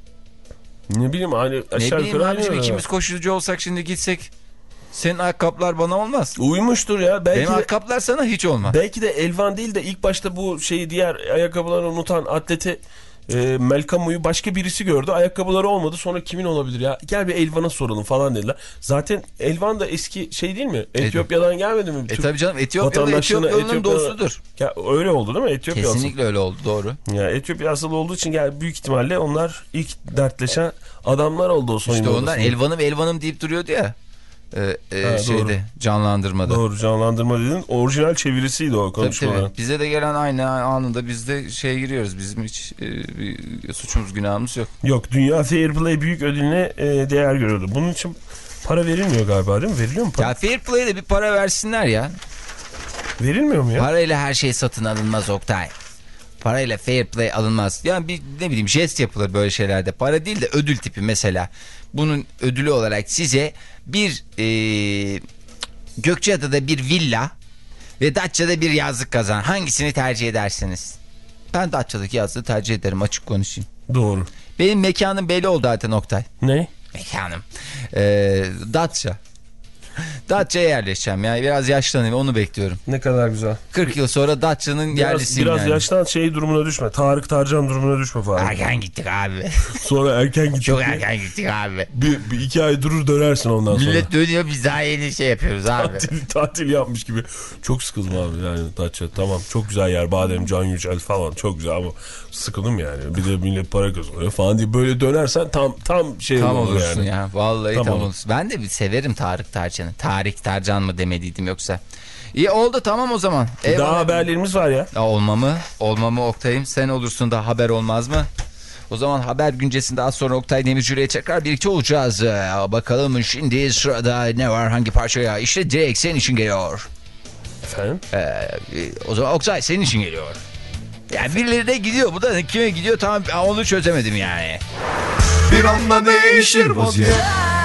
Ne bileyim hani Ne aşağı bileyim yukarı abicim aynı. ikimiz koşucu olsak şimdi gitsek senin ayakkabılar bana olmaz. Uymuştur ya. Belki Benim de, ayakkabılar sana hiç olmaz. belki de Elvan değil de ilk başta bu şeyi diğer ayakkabılarını unutan atleti e, Melkamu'yu başka birisi gördü. Ayakkabıları olmadı. Sonra kimin olabilir ya? Gel bir Elvan'a soralım falan dediler. Zaten Elvan da eski şey değil mi? Etiyopya'dan gelmedi mi? E Türk tabi canım Etiyopyalı vatandaşlığına, Etiyopyalı'nın Etiyopya- dostudur. Ya, öyle oldu değil mi? Etiyopya asıllı. Kesinlikle öyle oldu doğru. Ya Etiyopya asıllı olduğu için gel büyük ihtimalle onlar ilk dertleşen adamlar oldu o soyunma İşte ondan odasında. Elvan'ım Elvan'ım deyip duruyordu ya. E, e, Ha, şeyde doğru. canlandırmada. Doğru, canlandırma dedin. Orijinal çevirisiydi o Tabii, konuşmaların. tabii. Bize de gelen aynı anında biz de şeye giriyoruz. Bizim hiç e, bir suçumuz günahımız yok. Yok, Dünya Fair Play büyük ödülüne e, değer görüyordu. Bunun için para verilmiyor galiba değil mi? Veriliyor mu para? Ya fair play'de bir para versinler ya. Verilmiyor mu ya? Parayla her şey satın alınmaz Oktay. Parayla fair play alınmaz. Yani bir ne bileyim jest yapılır böyle şeylerde. Para değil de ödül tipi mesela. Bunun ödülü olarak size bir e, Gökçeada'da bir villa ve Datça'da bir yazlık kazan. Hangisini tercih edersiniz? Ben Datça'daki yazlığı tercih ederim açık konuşayım. Doğru. Benim mekanım belli oldu zaten Oktay. Ne? Mekanım. Ee, Datça. Datça'ya yerleşeceğim ya. Biraz yaşlanayım, onu bekliyorum. Ne kadar güzel. kırk yıl sonra Datça'nın Biraz, yerlisiyim biraz yani. yaşlan şey durumuna düşme. Tarık Tarcan durumuna düşme falan. Erken gittik abi. Sonra erken gittik. Çok erken gittik abi. Bir, bir iki ay durur dönersin ondan sonra. Millet dönüyor, biz daha yeni şey yapıyoruz abi. Tatil, tatil yapmış gibi. Çok sıkıldım abi yani Datça. Tamam çok güzel yer. Badem, Can Yücel falan çok güzel ama sıkıldım yani. Bir de millet para kazanıyor falan diye böyle dönersen tam tam şey Tam olur olursun yani. ya. Vallahi Tam tam, olur. olursun. Ben de bir severim Tarık Tarcan'ı. Tarık Tarcan mı demediydim yoksa. İyi oldu, tamam o zaman. Daha Eyvallah. haberlerimiz var ya. Ya olma mı? Olma mı Oktay'ım? Sen olursun da haber olmaz mı? O zaman haber güncesinde az sonra Oktay Demirci'yle tekrar birlikte olacağız. Ee, bakalım şimdi sırada ne var, hangi parçaya? İşte direkt senin için geliyor. Efendim? Ee, o zaman Oktay senin için geliyor. Yani birileri de gidiyor. Bu da kime gidiyor tam onu çözemedim yani. Bir anda değişir vaziyet.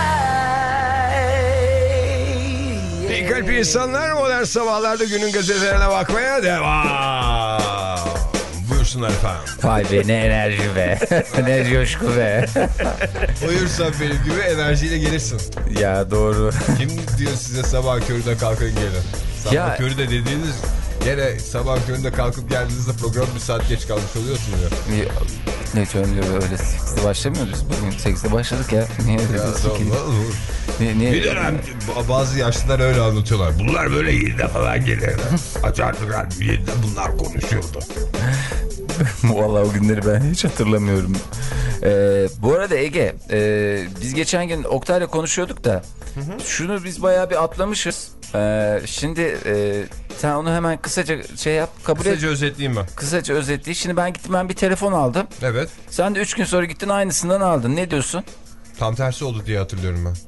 İyi kalp insanlar, modern sabahlarda günün gazetelerine bakmaya devam. Buyursunlar efendim. Vay be, ne enerji be. Ne coşku be. Uyursan benim gibi enerjiyle gelirsin. Ya doğru. Kim diyor size sabah köründe kalkın gelin? Sabah Ya- körü de dediğiniz gene sabah köründe kalkıp geldiğinizde program bir saat geç kalmış oluyorsunuz ya. Ne söylüyor öyle, sekizde başlamıyoruz. Bugün sekizde başladık ya. Niye öyle Ya diyorsun ki? tamam, olur. Niye, niye? Bir dönem bazı yaşlılar öyle anlatıyorlar. Bunlar böyle yedide falan gelirler. Açardık radyo yedide bunlar konuşuyordu. Vallahi o günleri ben hiç hatırlamıyorum. Ee, bu arada Ege, e, biz geçen gün Oktay'la konuşuyorduk da hı hı. Şunu biz bayağı bir atlamışız. Ee, şimdi e, sen onu hemen kısaca şey yap, kabul Kısaca et. Kısaca özetleyeyim ben. Kısaca özetleyi. Şimdi ben gittim, ben bir telefon aldım. Evet. Sen de üç gün sonra gittin aynısından aldın. Ne diyorsun? Tam tersi oldu diye hatırlıyorum ben.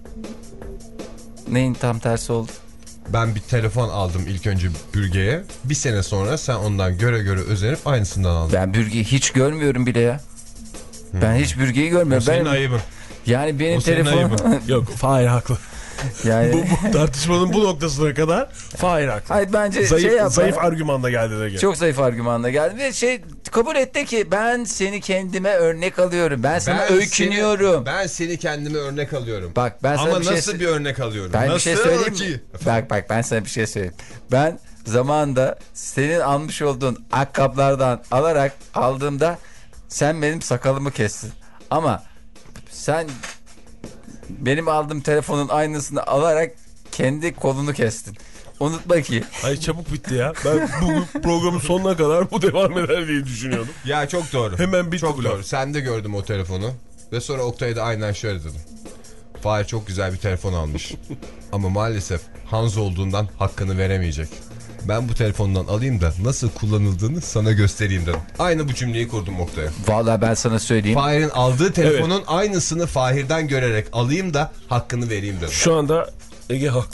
Neyin tam tersi oldu? Ben bir telefon aldım ilk önce bürgeye. Bir sene sonra sen ondan göre göre özenip aynısından aldın. Ben bürgeyi hiç görmüyorum bile ya. Hmm. Ben hiç bürgeyi görmüyorum. O senin ben, ayıbın. Yani benim O senin telefonum... Yok Fahir haklı. Yani... bu, bu tartışmanın bu noktasına kadar Fahir haklı. Hayır bence zayıf, şey yapma. Zayıf argümanla geldi de gel. Çok zayıf argümanla geldi ve şey kabul etti ki ben seni kendime örnek alıyorum. Ben sana ben öykünüyorum. Seni, ben seni kendime örnek alıyorum. Bak ben sana Ama bir şey nasıl bir örnek alıyorum? Ben nasıl bir şey söyleyeyim ki? mi? Bak bak ben sana bir şey söyleyeyim. Ben zamanında senin almış olduğun ayakkabılardan alarak aldığımda sen benim sakalımı kestin. Ama sen benim aldığım telefonun aynısını alarak kendi kolunu kestin. Unutma ki. Ay çabuk bitti ya. Ben bu programın sonuna kadar bu devam eder diye düşünüyordum. Ya çok doğru. Hemen bitti. Çok doğru. Sen de gördüm o telefonu. Ve sonra Oktay'a da aynen şöyle dedim. Fahir çok güzel bir telefon almış. Ama maalesef Hans olduğundan hakkını veremeyecek. Ben bu telefondan alayım da nasıl kullanıldığını sana göstereyim dedim. Aynı bu cümleyi kurdum Oktay'a. Vallahi ben sana söyleyeyim. Fahir'in aldığı telefonun evet. aynısını Fahir'den görerek alayım da hakkını vereyim dedim. Şu anda Ege haklı.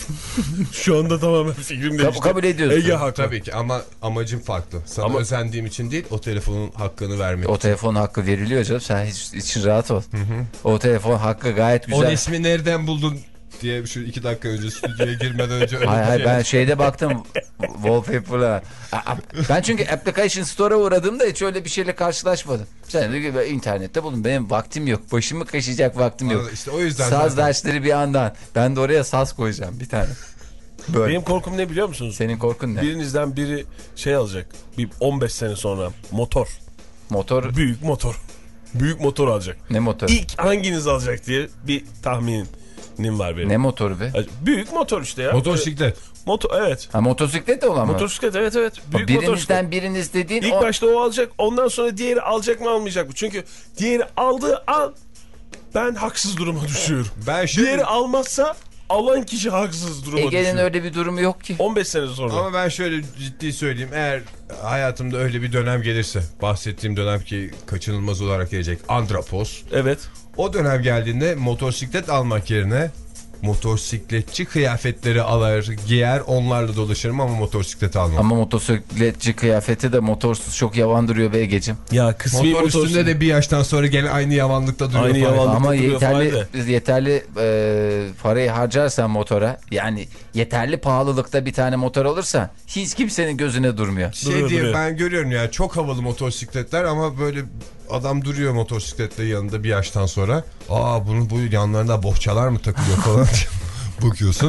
Şu anda tamamen fikrim değişti. Kabul ediyorsun. Ege haklı. Tabii ki ama amacım farklı. Sana ama... özendiğim için değil, o telefonun hakkını vermek. O telefonun hakkı veriliyor canım. Sen hiç için rahat ol. Hı hı. O telefon hakkı gayet güzel. O ismi nereden buldun diye şu iki dakika önce stüdyoya girmeden önce öyle hayır, bir hayır, şey. Ben şeyde baktım. Wallpaper'la. Ben çünkü Application Store'a uğradığımda hiç öyle bir şeyle karşılaşmadım. Sen de gibi internette bulun. Benim vaktim yok. Başımı kaşıyacak vaktim yok. İşte o yüzden saz zaten. dersleri bir yandan. Ben de oraya saz koyacağım bir tane. Böyle. Benim korkum ne biliyor musunuz? Senin korkun ne? Birinizden biri şey alacak. Bir on beş sene sonra motor. Motor. Büyük motor. Büyük motor alacak. Ne motor? İlk hanginiz alacak diye bir tahminim var benim. Ne motoru be? Büyük motor işte ya. Motosiklet. Motor evet. Ha, motosiklet de olan mı? Motosiklet evet evet. Büyük Birinizden motosiklet. biriniz dediğin İlk o... başta o alacak. Ondan sonra diğeri alacak mı almayacak mı? Çünkü diğeri aldığı an ben haksız duruma düşüyorum. Ben şöyle... Diğeri almazsa alan kişi haksız duruma düşüyor. Ege'nin öyle bir durumu yok ki. on beş sene sonra. Ama ben şöyle ciddi söyleyeyim. Eğer hayatımda öyle bir dönem gelirse, bahsettiğim dönem ki kaçınılmaz olarak gelecek, Andropos. Evet. O dönem geldiğinde motosiklet almak yerine motosikletçi kıyafetleri alır, giyer, onlarla dolaşırım ama motosiklet almam. Ama motosikletçi kıyafeti de motorsuz çok yavan duruyor be Egeciğim. Ya kısmi motor motorsuz. üstünde de bir yaştan sonra gene aynı yavanlıkta duruyor. Aynı falan. yavanlıkta ama duruyor yeterli yeterli e, parayı harcarsan motora, yani yeterli pahalılıkta bir tane motor alırsan hiç kimsenin gözüne durmuyor. Şey Duruyor, diye duruyor. ben görüyorum ya, çok havalı motosikletler ama böyle adam duruyor motosikletle yanında bir yaştan sonra. Aa bunun bu yanlarında bohçalar mı takılıyor falan bakıyorsun.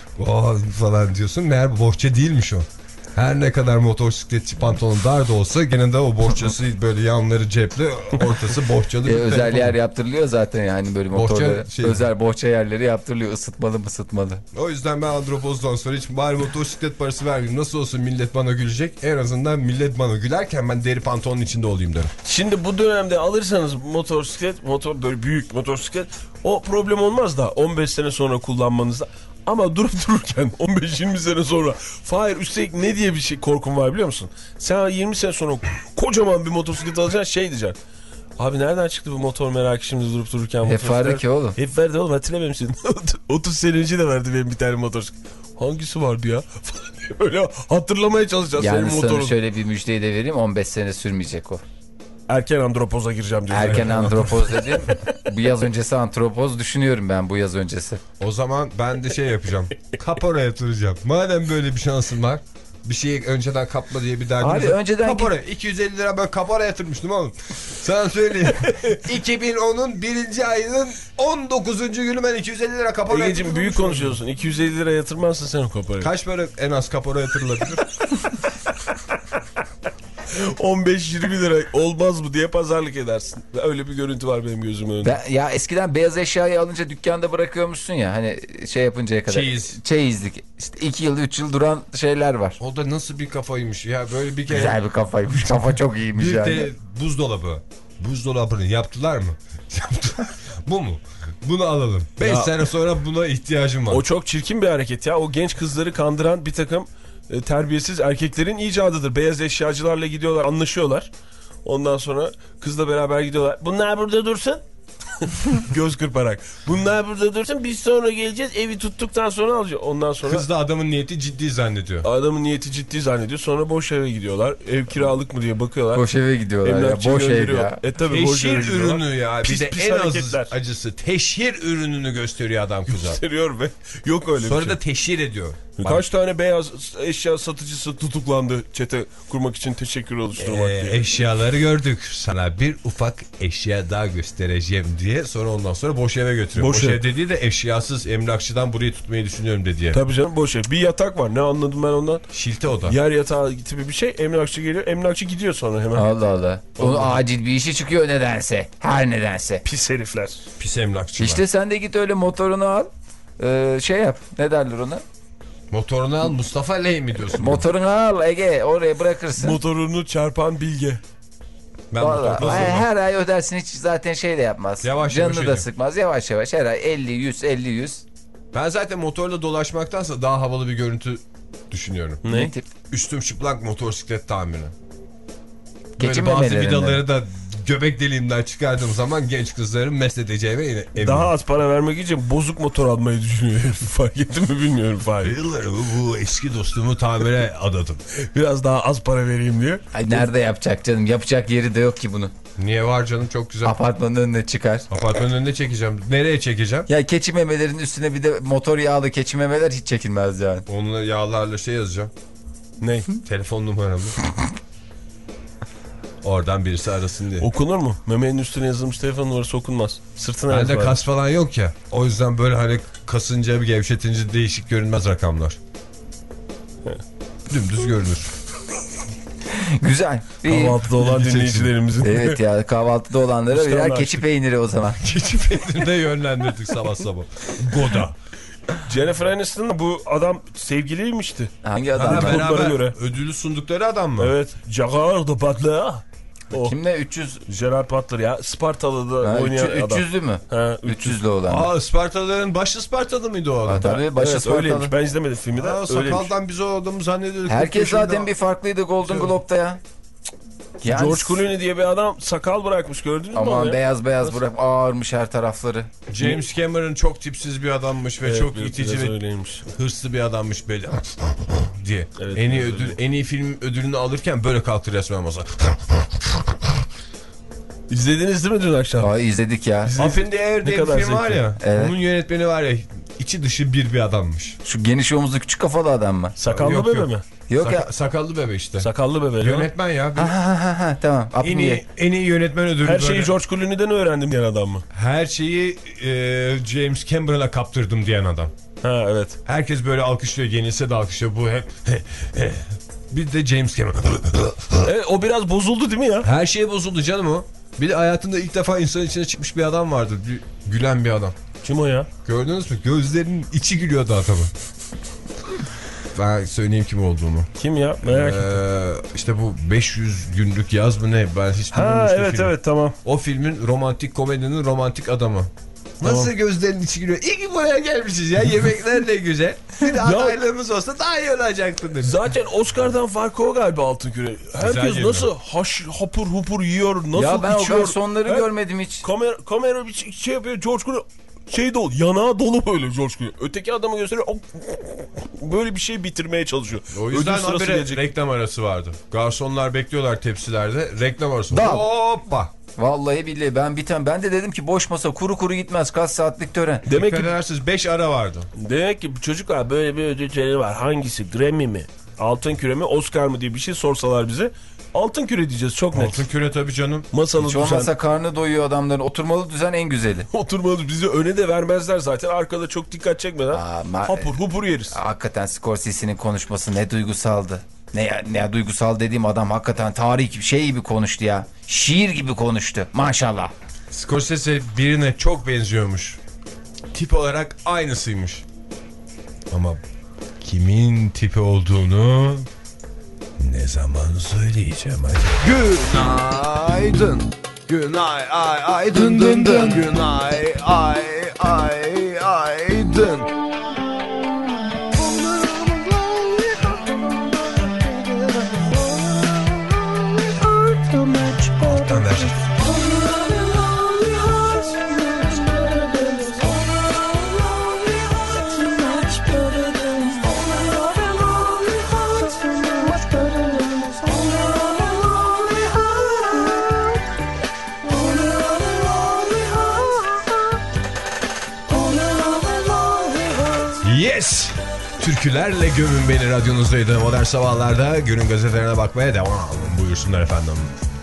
Oh, falan diyorsun. Meğer bohça değilmiş o. Her ne kadar motosikletçi pantolon dar da olsa gene de o bohçası böyle yanları cepli, ortası bohçalı. E, bir özel telefon. yer yaptırılıyor zaten yani böyle motorlara. şey- Özel bohça yerleri yaptırılıyor. Isıtmalı mı ısıtmalı. O yüzden ben andropozdan sonra hiç bari motosiklet parası vermeyeyim. Nasıl olsun millet bana gülecek. En azından millet bana gülerken ben deri pantolonun içinde olayım derim. Şimdi bu dönemde alırsanız motosiklet, motor böyle büyük motosiklet, o problem olmaz da on beş sene sonra kullanmanızda. Ama durup dururken on beş yirmi sene sonra Fahir, üstelik ne diye bir şey korkun var biliyor musun? Sen yirmi sene sonra kocaman bir motosiklet alacaksın, şey diyeceksin. Abi nereden çıktı bu motor merakı şimdi durup dururken? Hep vardı ki oğlum. Hep verdi oğlum, hatırlamıyorum. otuz sene önce de verdi benim bir tane motosiklet. Hangisi vardı ya? Öyle hatırlamaya çalışacağız Yani senin sana motorunu. şöyle bir müjdeyi de vereyim, on beş sene sürmeyecek o. Erken andropoza gireceğim diyor. Erken andropoz dediğim bu yaz öncesi antropoz düşünüyorum ben bu yaz öncesi. O zaman ben de şey yapacağım. Kapora yatıracağım. Madem böyle bir şansım var. Bir şeyi önceden kapma diye bir derdimiz Abi var. önceden Kapora iki yüz elli lira ben kapora yatırmıştım oğlum. Sana söyleyeyim. iki bin onun birinci ayının on dokuzuncu günü ben iki yüz elli lira kapora Egeciğim yatırmışım. büyük konuşuyorsun. iki yüz elli lira yatırmazsın sen o kaparayı. Kaç para en az kapora yatırılabilir? on beş yirmi lira olmaz mı diye pazarlık edersin. Öyle bir görüntü var benim gözümün önünde. Ben, ya eskiden beyaz eşyayı alınca dükkanda bırakıyormuşsun ya hani şey yapıncaya kadar. Çeyiz. Çeyizlik. İşte iki yıl üç yıl duran şeyler var. O da nasıl bir kafaymış ya, böyle bir kere. Güzel bir kafaymış. Kafa çok iyiymiş Bir yani. de buzdolabı. Buzdolabını yaptılar mı? Yaptılar. Bu mu? Bunu alalım. beş sene sonra buna ihtiyacım var. O çok çirkin bir hareket ya. O genç kızları kandıran bir takım e, terbiyesiz erkeklerin icadıdır. Beyaz eşyacılarla gidiyorlar, anlaşıyorlar. Ondan sonra kızla beraber gidiyorlar. Bunlar burada dursun. Göz kırparak. Bunlar burada dursun, biz sonra geleceğiz, evi tuttuktan sonra alacağız. Ondan sonra Kız da adamın niyeti ciddi zannediyor. adamın niyeti ciddi zannediyor. Sonra boş eve gidiyorlar. Ev kiralık mı diye bakıyorlar. Boş eve gidiyorlar Emlakçı ya. Boş ev gönderiyor. ya. E tabii boş eve Teşhir gidiyorlar. ürünü ya. Pis bir de pis en hareketler. az acısı teşhir ürününü gösteriyor adam kıza. Gösteriyor ve yok öyle Sonra bir şey. da teşhir ediyor. Kaç tane beyaz eşya satıcısı tutuklandı çete kurmak için, teşekkür oluşturmak Ee, diye. eşyaları gördük. Sana bir ufak eşya daha göstereceğim diye. Sonra ondan sonra boş eve götürüyor. Boş Boş, ev. ev dediği de eşyasız emlakçıdan burayı tutmayı düşünüyorum dediği. Tabii canım, boş ev. Bir yatak var, ne anladım ben ondan? Şilte o da. Yer yatağı gibi bir şey. Emlakçı geliyor. Emlakçı gidiyor sonra hemen. Allah Allah. Onun acil bir işi çıkıyor nedense. Her nedense. Pis herifler. Pis emlakçılar. İşte sen de git öyle motorunu al. Ee, şey yap. Ne derler ona? Motorunu al, Mustafa Ley mi diyorsun? Motorunu al Ege. Oraya bırakırsın. Motorunu çarpan Bilge. Ben Vallahi, motorda ay, zorla. her ay ödersin, hiç zaten şey de yapmaz. Yavaş Canını yavaş da ödeyeyim. sıkmaz. Yavaş yavaş her ay elli yüz elli yüz. Ben zaten motorla dolaşmaktansa daha havalı bir görüntü düşünüyorum. Ne tip? Üstüm çıplak motosiklet tamiri. Keçi Böyle bazı memelerinde. vidaları da göbek deliğimden çıkardığım zaman genç kızların mest edeceğime yine eminim. Daha az para vermek için bozuk motor almayı düşünüyor. Fark ettin mi bilmiyorum Fahir. Yıllarımı bu eski dostumu tamire adadım. Biraz daha az para vereyim diye. Ay nerede yapacak canım? Yapacak yeri de yok ki bunu. Niye var canım, çok güzel. Apartmanın önüne çıkar. Apartmanın önünde çekeceğim. Nereye çekeceğim? Ya keçi memelerin üstüne bir de motor yağlı keçi memeler hiç çekilmez yani. Onunla yağlarla şey yazacağım. Ne? Telefon numaramı. Oradan birisi arasın diye. Okunur mu? Memenin üstüne yazılmış telefon numarası okunmaz. Sırtına Bende yazma. kas falan yok ya. O yüzden böyle hani kasınca, gevşetince değişik görünmez rakamlar. Dümdüz görünür. Güzel. İyi. Kahvaltıda olan İlgi dinleyicilerimizin. Evet ya, kahvaltıda olanlara İştahını birer açtık. keçi peyniri o zaman. Keçi peynirine yönlendirdik sabah sabah. Goda. Jennifer Aniston'la bu adam sevgiliymişti. Hangi Ha, adam? Dedikodulara beraber göre. ödülü sundukları adam mı? Evet. Jagar da Butler. O. Kimle? üç yüz? Gerard Butler ya. Spartalı'da Ha, oynayan üç yüz, adam. üç yüzlü mü? Ha, üç yüzlü olan. Aa, Ispartalıların başı Ispartalı mıydı o adam? Ha, tabii başı Evet, Spartalı. öyleymiş. Ben izlemedim filmi de. Aa, Öyleymiş. sakaldan biz o adamı zannediyorduk. Herkes kırk yaşında. zaten bir farklıydı Golden Globe'da ya. Yani, George Clooney diye bir adam sakal bırakmış, gördünüz mü onu aman ya? beyaz beyaz bırak, ağırmış her tarafları. James Cameron çok tipsiz bir adammış ve Evet, çok biraz itici ve öyleymiş. hırslı bir adammış böyle diye. Evet, en iyi biraz ödül, öyle. en iyi film ödülünü alırken böyle kalktı resmen masa. İzlediniz değil mi dün akşam? Ay izledik ya. Up in the Air Ne diye bir kadar film var zevkli. ya. Evet. Onun yönetmeni var ya, içi dışı bir bir adammış. Şu geniş omuzlu küçük kafalı adam mı? Sakallı Yok, bebe yok. mi? Yok Saka- ya. Sakallı bebe işte. Sakallı bebe. ya. Yönetmen ya. Ha ha ha ha tamam. Up En in the iyi, air. en iyi yönetmen ödülü. Her şeyi böyle. George Clooney'den öğrendim diyen adam mı? Her şeyi e, James Cameron'a kaptırdım diyen adam. Ha evet. Herkes böyle alkışlıyor, yenilse de alkışlıyor. Bu hep... Bir de James Cameron. Evet, o biraz bozuldu değil mi ya? Her şey bozuldu canım o. Bir de hayatında ilk defa insanın içine çıkmış bir adam vardı. Bir, gülen bir adam. Kim o ya? Gördünüz mü? Gözlerinin içi gülüyordu adamın. Ben söyleyeyim kim olduğunu. Kim ya? Merak ettim. Ee, işte bu beş yüz günlük yaz mı ne? Ben hiç Ha bilmiyorum. evet filmi. evet tamam. O filmin romantik komedinin romantik adamı. Nasıl tamam. Gözlerinin içi gülüyor. İyi ki buraya gelmişiz ya. Yemekler de güzel. Bir de adaylığımız olsa daha iyi olacaktı. Zaten Oscar'dan farkı o galiba Altın Küre. Herkes nasıl haş, hapur hupur yiyor, nasıl ya ben içiyor. o sonları He? görmedim hiç. Kamera, kamera bir şey yapıyor. George Clooney şey dolu, yanağı dolu böyle George Clooney. Öteki adamı gösteriyor. Böyle bir şey bitirmeye çalışıyor. O yüzden habire reklam arası vardı. Garsonlar bekliyorlar tepsilerde. Reklam arası. Hoppa. Vallahi billahi ben bir tane ben de dedim ki boş masa kuru kuru gitmez kaç saatlik tören. Demek ki edersiniz beş ara vardı. Demek ki çocuklar böyle bir ödülleri var. Hangisi? Grammy mi? Altın Küre mi? Oscar mı diye bir şey sorsalar bize. Altın Küre diyeceğiz çok net. Altın Küre tabii canım. Masalı Hiç düzen. Olmasa karnı doyuyor adamların. Oturmalı düzen en güzeli. Oturmalı bizi öne de vermezler zaten. Arkada çok dikkat çekmeden Aa, hapur hupur yeriz. Hakikaten Scorsese'nin konuşması ne duygusaldı. Ne, ne duygusal dediğim adam hakikaten tarih şey gibi konuştu ya. Şiir gibi konuştu maşallah. Scorsese birine çok benziyormuş. Tip olarak aynısıymış. Ama kimin tipi olduğunu ne zaman söyleyeceğim hadi. Günaydın. Günay ay ay dın dın dın. Günay ay ay ay dın. Alttan ver. Yes! Türkülerle gömün beni radyonuzdaydı. Modern Sabahlar'da günün gazetelerine bakmaya devam. Buyursunlar efendim.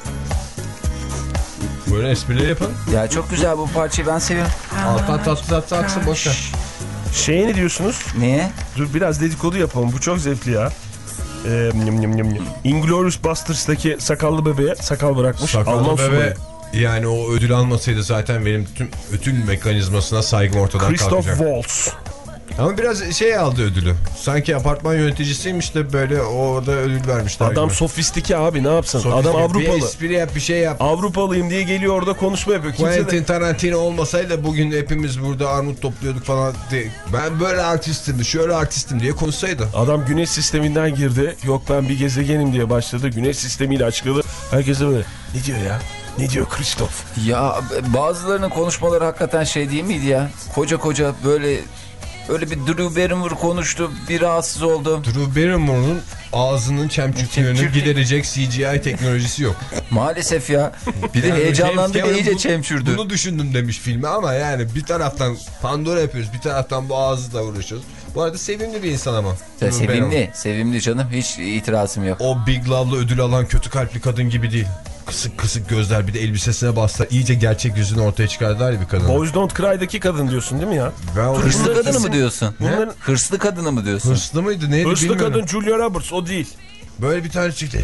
Buyurun esprileri yapın. Ya çok güzel bu parçayı ben seviyorum. Alttan tatlı tatlı aksın boşver. Şeye ne diyorsunuz? Neye? Dur biraz dedikodu yapalım. Bu çok zevkli ya. Ee, Inglourious Basterds'taki sakallı bebeğe sakal bırakmış. Sakallı Alman bebe subayı. yani o ödül almasaydı zaten benim tüm ödül mekanizmasına saygım ortadan Christoph kalkacak. Christoph Waltz. Ama biraz şey aldı ödülü. Sanki apartman yöneticisiymiş de böyle orada ödül vermişler. Adam gibi. Sofistike abi ne yapsın? Sofistike. Adam Avrupalı. Bir espri yap bir şey yap. Avrupalıyım diye geliyor orada konuşma yapıyor. Quentin de... Tarantino olmasaydı bugün hepimiz burada armut topluyorduk falan diye. Ben böyle artistim, şöyle artistim diye konuşsaydı. Adam güneş sisteminden girdi. Yok ben bir gezegenim diye başladı. Güneş sistemiyle açıkladı. Herkese böyle ne diyor ya? Ne diyor Christoph? Ya bazılarının konuşmaları hakikaten şey değil miydi ya? Koca koca böyle... Öyle bir Drew Barrymore konuştu, bir rahatsız oldu. Drew Barrymore'un ağzının çemçüklüğünü giderecek C G I teknolojisi yok. Maalesef ya. Bir de yani heyecanlandı ve iyice bu, çemçürdü. Bunu düşündüm demiş filmi ama yani bir taraftan Pandora yapıyoruz, bir taraftan bu ağzı da uğraşıyoruz. Bu arada sevimli bir insan ama. Ya sevimli, sevimli canım. Hiç itirazım yok. O Big Love'la ödül alan kötü kalpli kadın gibi değil. Kısık kısık gözler bir de elbisesine bassa iyice gerçek yüzünü ortaya çıkardılar ya bir kadın. Boys Don't Cry'daki kadın diyorsun değil mi ya? Hırslı kadını mı diyorsun? Bunların... Hırslı kadını mı diyorsun? Hırslı mıydı neydi Hırslı bilmiyorum. kadın Julia Roberts o değil. Böyle bir tane çıktı.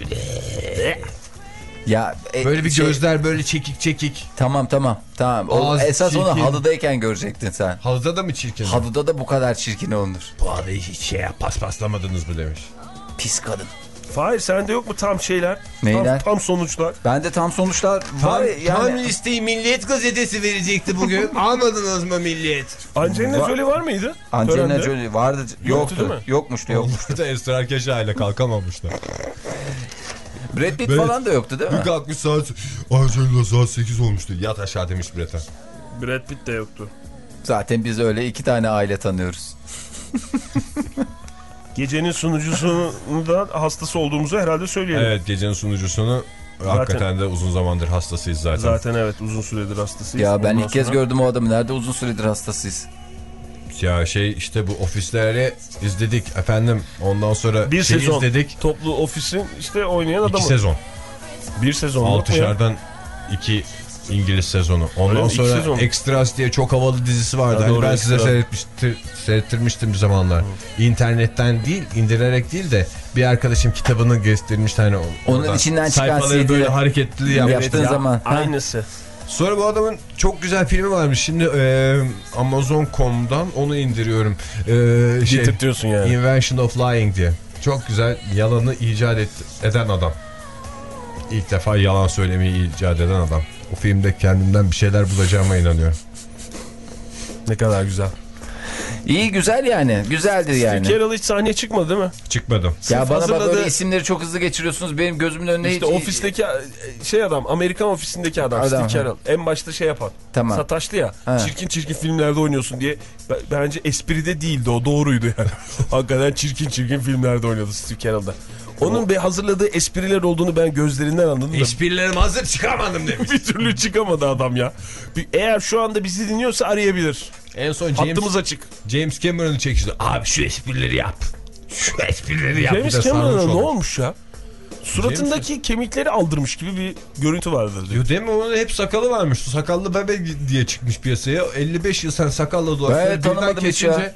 Ya, e, böyle bir şey... gözler böyle çekik çekik. Tamam tamam. tamam. O, Ağız esas çirkin. onu halıdayken görecektin sen. Halıda da mı çirkin? Halıda da bu kadar çirkin olunur. Bu halıyı hiç şey paspaslamadınız mı demiş. Pis kadın. Fahir sende yok mu tam şeyler? Neyler? Tam, tam sonuçlar. Bende tam sonuçlar tam, var yani. Tam listeyi Milliyet gazetesi verecekti bugün. Almadınız mı Milliyet? Angelina Jolie var mıydı? Angelina Jolie vardı. Yoktu. Yoktu Yokmuştu. Yokmuştu. da Esra Keşa ile kalkamamışlar. Brad Pitt böyle, falan da yoktu değil mi? Bir kalkmış saat Angelina saat sekiz olmuştu. Yat aşağı demiş Brad'e. Brad Pitt de yoktu. Zaten biz öyle iki tane aile tanıyoruz. Gecenin sunucusunu da hastası olduğumuzu herhalde söyleyelim. Evet gecenin sunucusunu zaten, hakikaten de uzun zamandır hastasıyız zaten. Zaten evet uzun süredir hastasıyız. Ya ben Ondan ilk kez sonra... gördüm o adamı. Nerede uzun süredir hastasıyız? Ya şey işte bu ofisleri izledik efendim. Ondan sonra bir şey sezon izledik. Toplu ofisin işte oynayan adamı. İki sezon. Bir sezon. Altışardan iki İngiliz sezonu. Ondan Öyle mi? İlk sonra sezon. Extras diye çok havalı dizisi vardı. Ya Hani doğru, ben size Extras. seyretmiştir, seyrettirmiştim bir zamanlar. Hı. İnternetten değil, indirerek değil de bir arkadaşım kitabını göstermişti. Hani Onun oradan içinden çıkan sayfaları C D'yi böyle hareketli yapmıştı. yaptığın Ya, zaman. Ha. aynısı. Sonra bu adamın çok güzel filmi varmış. Şimdi e, amazon nokta com'dan onu indiriyorum. E, şey, Getirtiyorsun yani. Invention of Lying diye. Çok güzel, yalanı icat et, eden adam. İlk defa yalan söylemeyi icat eden adam. O filmde kendimden bir şeyler bulacağıma inanıyorum. Ne kadar güzel. İyi, güzel yani. Güzeldir yani. Steve Carell hiç sahneye çıkmadı değil mi? Çıkmadım. Ya bana bak, hazırladığı- böyle isimleri çok hızlı geçiriyorsunuz. Benim gözümün önüne İşte hiç... ofisteki şey adam, Amerikan ofisindeki adam, Adam, Steve Carell. En başta şey yapan. Tamam. Sataşlı ya. Ha. Çirkin çirkin filmlerde oynuyorsun diye. B- Bence espride değildi o, doğruydu yani. Hakikaten çirkin çirkin filmlerde oynadı Steve Carell'da. Onun be hazırladığı espriler olduğunu ben gözlerinden anladım da Esprilerim hazır, çıkamadım demiş. bir türlü çıkamadı adam ya. Bir- Eğer şu anda bizi dinliyorsa arayabilir. En son James, Hattımız açık. James Cameron'ı çekişti. Abi şu esprileri yap. Şu esprileri yap. James Bir de Cameron'a sarhoş ne olmuş. olmuş ya? Suratındaki kemikleri aldırmış gibi bir görüntü vardı. Yo, değil mi? Onun hep sakalı varmış. Sakallı bebe diye çıkmış piyasaya. elli beş yıl sen sakalla dolaştın. Evet, tanımadım hiç ya.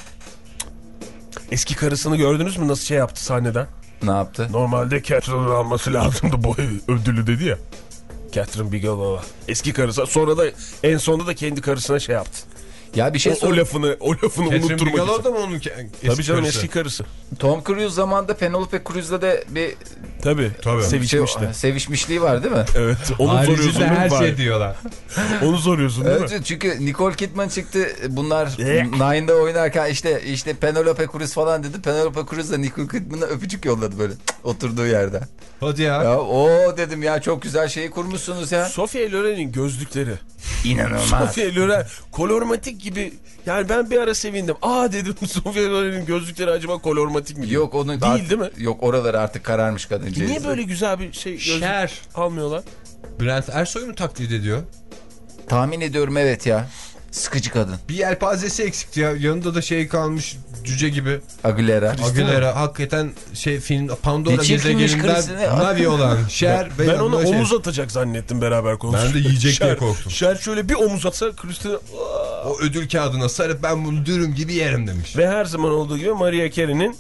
Eski karısını gördünüz mü nasıl şey yaptı sahneden? Ne yaptı? Normalde Catherine'ın alması lazımdı bu ödülü dedi ya. Catherine Bigelow. Eski karısı. Sonra da en sonunda da kendi karısına şey yaptı. Ya bir şey O, o sor. lafını, o lafını Catherine unutturmak Bigelow için. da mı onun ke- eski Tabii canım, karısı? eski karısı. Tom Cruise zamanında Penelope Cruz'la da bir Tabii. Tabii. Sevişmişti. şey, sevişmişliği var değil mi? Evet. Onu Haricinde soruyorsun değil mi? her bari? şey diyorlar. Onu soruyorsun değil mi? Evet, çünkü Nicole Kidman çıktı. Bunlar Eh. Nine'da oynarken işte işte Penelope Cruz falan dedi. Penelope Cruz da Nicole Kidman'a öpücük yolladı böyle oturduğu yerde. Hadi ya. Ya o dedim ya, çok güzel şeyi kurmuşsunuz ya. Sofia Loren'in gözlükleri. İnanılmaz. Sofia Loren kolormatik gibi. Yani ben bir ara sevindim. Aa dedim, Sofia Loren'in gözlükleri acaba kolormatik mi? Yok onu Değil değil mi? Yok, oraları artık kararmış kadıncağız. Niye böyle güzel bir şey gözlük Şer. almıyorlar? Brent Ersoy mu taklit ediyor? Tahmin ediyorum, evet ya. Sıkıcı kadın. Bir yelpazesi eksikti ya. Yanında da şey kalmış, cüce gibi. Aguilera. Aguilera hakikaten şey film Pandora Ne çirkinmiş gezegeninden kırısını. Navi olan Şer. Ben ve onu yanında şey- omuz atacak zannettim beraber konuşurken. Ben de yiyecek diye Şer- korktum. Şer şöyle bir omuz atsa Kristina... O ödül kağıdına sarıp ben bunu dürüm gibi yerim demiş. Ve her zaman olduğu gibi Maria Carey'nin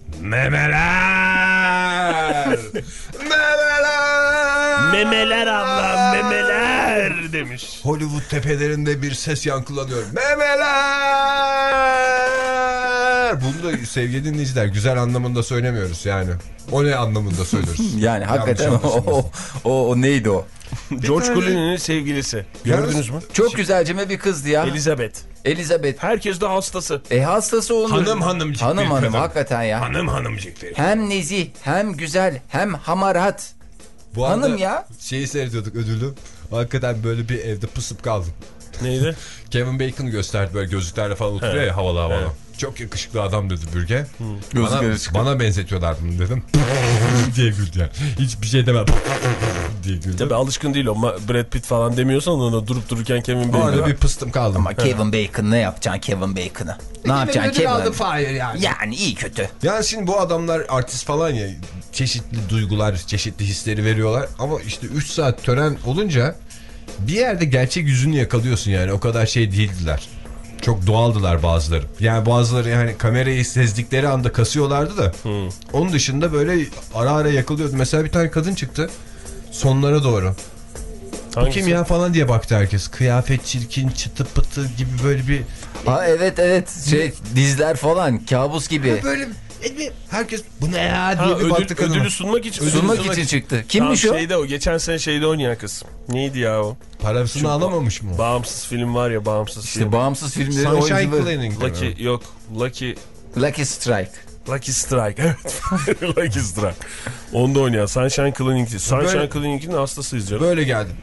Memeler! Memeler! memeler abla memeler demiş. Hollywood tepelerinde bir ses yankılanıyor. Memeler! Bunu da sevgili dinleyiciler güzel anlamında söylemiyoruz yani. O ne anlamında söylüyoruz? Yani hakikaten o, anlaşılmasın. o, o, o neydi o? George tane- Clooney'nin sevgilisi. Gördünüz mü? Çok güzelceme bir kızdı ya. Elizabeth. Elizabeth. Herkes de hastası. E hastası olur. Hanım hanımcık Hanım bir hanım kadın. hakikaten ya. Hanım hanımcık bir. Hem nezih, hem güzel, hem hamarat. Bu Hanım arada ya. şeyi seyrediyorduk ödülü. Hakikaten böyle bir evde pısıp kaldım. Neydi? Kevin Bacon'ı gösterdi böyle gözlüklerle falan oturuyor Evet. ya havalı havalı. Evet. Çok yakışıklı adam dedi Bürge. Gözlükleri Bana, çıkıyor. bana benzetiyorlar bunu dedim. diye güldü yani. Hiçbir şey demem. diye güldü. Tabii alışkın değil o. Ma- Brad Pitt falan demiyorsan ona durup dururken Kevin O Bacon. arada bir pıstım kaldım. Ama Kevin Bacon, ne yapacaksın Kevin Bacon'ı? Ne yapacaksın Ödül aldı Kevin? Fahir yani. Yani iyi kötü. Yani şimdi bu adamlar artist falan ya, çeşitli duygular, çeşitli hisleri veriyorlar. Ama işte üç saat tören olunca bir yerde gerçek yüzünü yakalıyorsun yani. O kadar şey değildiler. Çok doğaldılar bazıları. Yani bazıları yani kamerayı sezdikleri anda kasıyorlardı da. Hmm. Onun dışında böyle ara ara yakalıyordu. Mesela bir tane kadın çıktı sonlara doğru. Bu kim ya falan diye baktı herkes. Kıyafet çirkin, çıtı pıtı gibi böyle bir... Ha, evet evet, şey dizler falan kabus gibi. Böyle herkes bu ne ya diye Ha, bir ödül, baktı kadına. ödülü sunmak için. Sunmak ödülü için çıktı. Kimmiş Tamam, o? Şeyde o. Geçen sene şeyde oynayan kız. Neydi ya o? Parasını Şu- alamamış mı? Bağımsız film var ya, bağımsız İşte film. bağımsız filmlerin Sunshine oyuncuları. Cleaning. Lucky yok. Lucky Lucky Strike. Lucky Strike. Evet. Lucky Strike. Onda oynayan Sunshine Clinic'ti. Sunshine Böyle- Clinic'in hastasıyız canım. Böyle geldim.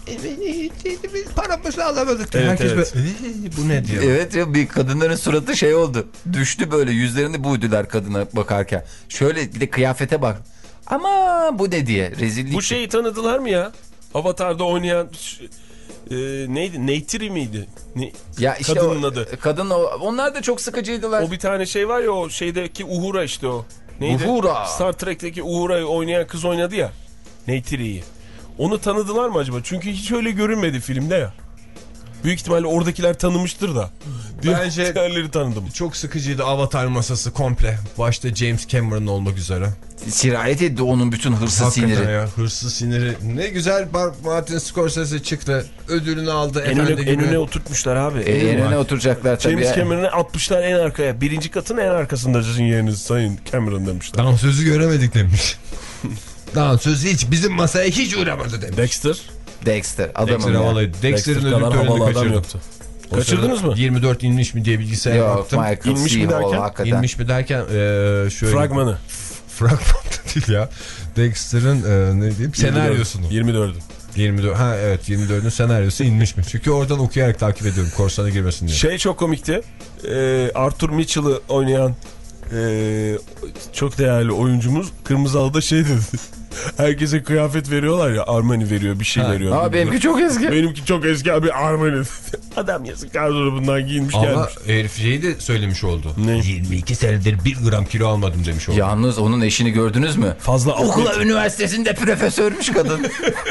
Biz paramızı alamadık. Evet, Herkes evet. böyle "Ee, bu ne diyor. Evet ya, bir kadınların suratı şey oldu. Düştü böyle, yüzlerini buydular kadına bakarken. Şöyle bir de kıyafete bak. Ama bu ne diye rezillik. Bu şeyi tanıdılar mı ya? Avatar'da oynayan e, neydi? Neytiri miydi? Ne, ya işte kadının o, adı. Kadın o, onlar da çok sıkıcıydılar. O bir tane şey var ya, o şeydeki Uhura işte o. Neydi? Uhura. Star Trek'teki Uhura'yı oynayan kız oynadı ya. Neytiri'yi. Onu tanıdılar mı acaba? Çünkü hiç öyle görünmedi filmde ya. Büyük ihtimalle oradakiler tanımıştır da. Bence diğerleri tanıdım. çok sıkıcıydı Avatar masası komple. Başta James Cameron olmak üzere. Sirayet etti onun bütün hırsı Hakikaten siniri. ya, hırsı siniri. Ne güzel Martin Scorsese çıktı. Ödülünü aldı. En efendi öne, gibi. en öne oturtmuşlar abi. E, en öne oturacaklar tabii. James ya. Cameron'ı atmışlar en arkaya. Birinci katın en arkasında sizin yeriniz Sayın Cameron demişler. Dansözü göremedik demiş. Dansözü hiç bizim masaya hiç uğramadı demiş. Dexter. Dexter adamım Dexter ya. havalıydı. Dexter'in Dexter kadar ödül törenini havalı adam kaçırdım. yoktu. Kaçırdınız mı? yirmi dört inmiş mi diye bilgisayara Yok baktım. Michael İnmiş mi C. Hall derken? hakikaten. İnmiş mi derken e, şöyle. Fragmanı. Fragman değil ya. Dexter'ın e, ne diyeyim senaryosunu. yirmi dördü. yirmi dört ha evet yirmi dördün senaryosu inmiş mi? Çünkü oradan okuyarak takip ediyorum korsana girmesin diye. Şey çok komikti. Ee, Arthur Mitchell'ı oynayan ee, çok değerli oyuncumuz Kırmızı Halı'da şey dedi. Herkese kıyafet veriyorlar ya, Armani veriyor, bir şey Ha. veriyor. Aa, benimki çok eski. Benimki çok eski abi, Armani dedi. Adam yazık bundan giyinmiş Ama gelmiş. herif şeyi de söylemiş oldu. Ne? yirmi iki senedir bir gram kilo almadım demiş oldu. Yalnız onun eşini gördünüz mü? Fazla Okula atlet. üniversitesinde profesörmüş kadın.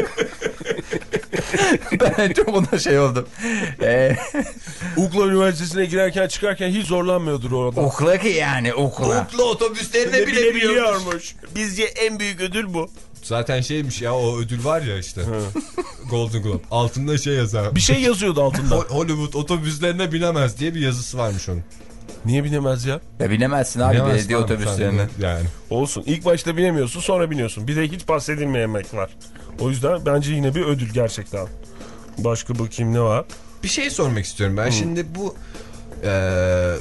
Ben çok ona şey oldum. Ee, Ukla Üniversitesi'ne girerken çıkarken hiç zorlanmıyordur orada. okula ki yani okula. Okla otobüslerine Ne bile biliyormuş. biliyormuş. Bizce en büyük ödül bu. Zaten şeymiş ya o ödül var ya işte. Golden Globe. Altında şey yazar. Bir şey yazıyordu altında. Ho- Hollywood otobüslerine binemez diye bir yazısı varmış onun. Niye binemez ya? Ya binemezsin abi Binemez belediye lan otobüslerine. sen, yani. Olsun. İlk başta binemiyorsun, sonra biniyorsun. Bir de hiç bahsedilmeyemek var. O yüzden bence yine bir ödül gerçekten. Başka bakayım ne var? Bir şey sormak istiyorum ben. Şimdi bu eee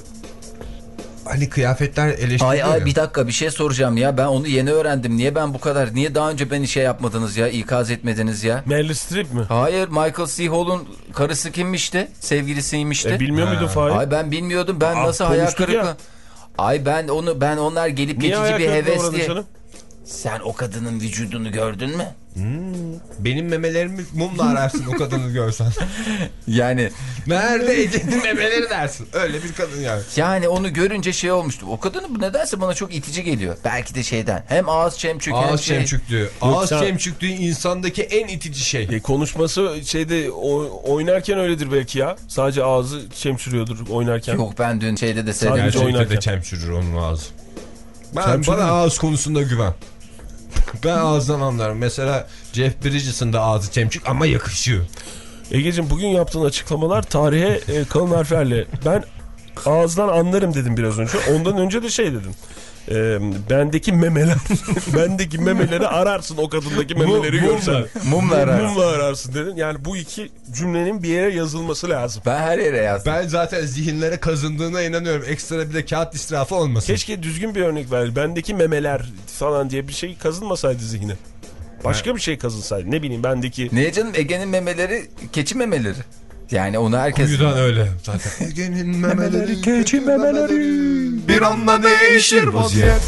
hani kıyafetler eleştiriliyor Ay ya. ay bir dakika bir şey soracağım ya, ben onu yeni öğrendim. Niye ben bu kadar, niye daha önce beni şey yapmadınız ya, ikaz etmediniz ya? Meryl Streep mi? Hayır, Michael C. Hall'un karısı kimmişti? Sevgilisiymişti. E, bilmiyor Ha. muydun Fahir? Ay ben bilmiyordum, ben Aa, nasıl hayal konuştuk kırıklığı. ya. Ay ben onu ben onlar gelip Niye geçici ayak bir kırıklığına heves uğradın diye. canım? Sen o kadının vücudunu gördün mü? Benim memelerimi mumla ararsın o kadını görsen. Yani Nerede Ece'nin memeleri dersin. Öyle bir kadın yani. yani onu görünce şey olmuştu. O kadını bu nedense bana çok itici geliyor. Belki de şeyden. Hem ağız çemçük hem Ağız şey. çemçüklüğü. Ağız sen- çemçüklüğü insandaki en itici şey. E, konuşması şeyde o, oynarken öyledir belki ya. Sadece ağzı çemçürüyordur oynarken. Yok ben dün şeyde de Sadece seyrettim. Gerçekten oynarken. de çemçürür onun ağzı. Ben, Çemçürür bana mü? ağız konusunda güven. Ben ağızdan anlarım. Mesela Jeff Bridges'in de ağzı çemçük ama yakışıyor. Egeciğim bugün yaptığın açıklamalar tarihe e, kalın harflerle. Ben ağızdan anlarım dedim biraz önce. Ondan önce de şey dedim. E, bendeki memeler bendeki memeleri ararsın, o kadındaki memeleri Mum- görsen. Mumla ararsın. Mumla ararsın dedin. Yani bu iki cümlenin bir yere yazılması lazım. Ben her yere yazdım. Ben zaten zihinlere kazındığına inanıyorum. Ekstra bir de kağıt israfı olmasın. Keşke düzgün bir örnek ver. Bendeki memeler falan diye bir şey kazınmasaydı zihine. Başka bir şey kazınsaydı. Ne bileyim bendeki... Niye canım, Ege'nin memeleri keçi memeleri. Yani onu herkes... Kuyudan öyle zaten. Ege'nin memeleri, keçi memeleri bir anda değişir vaziyet.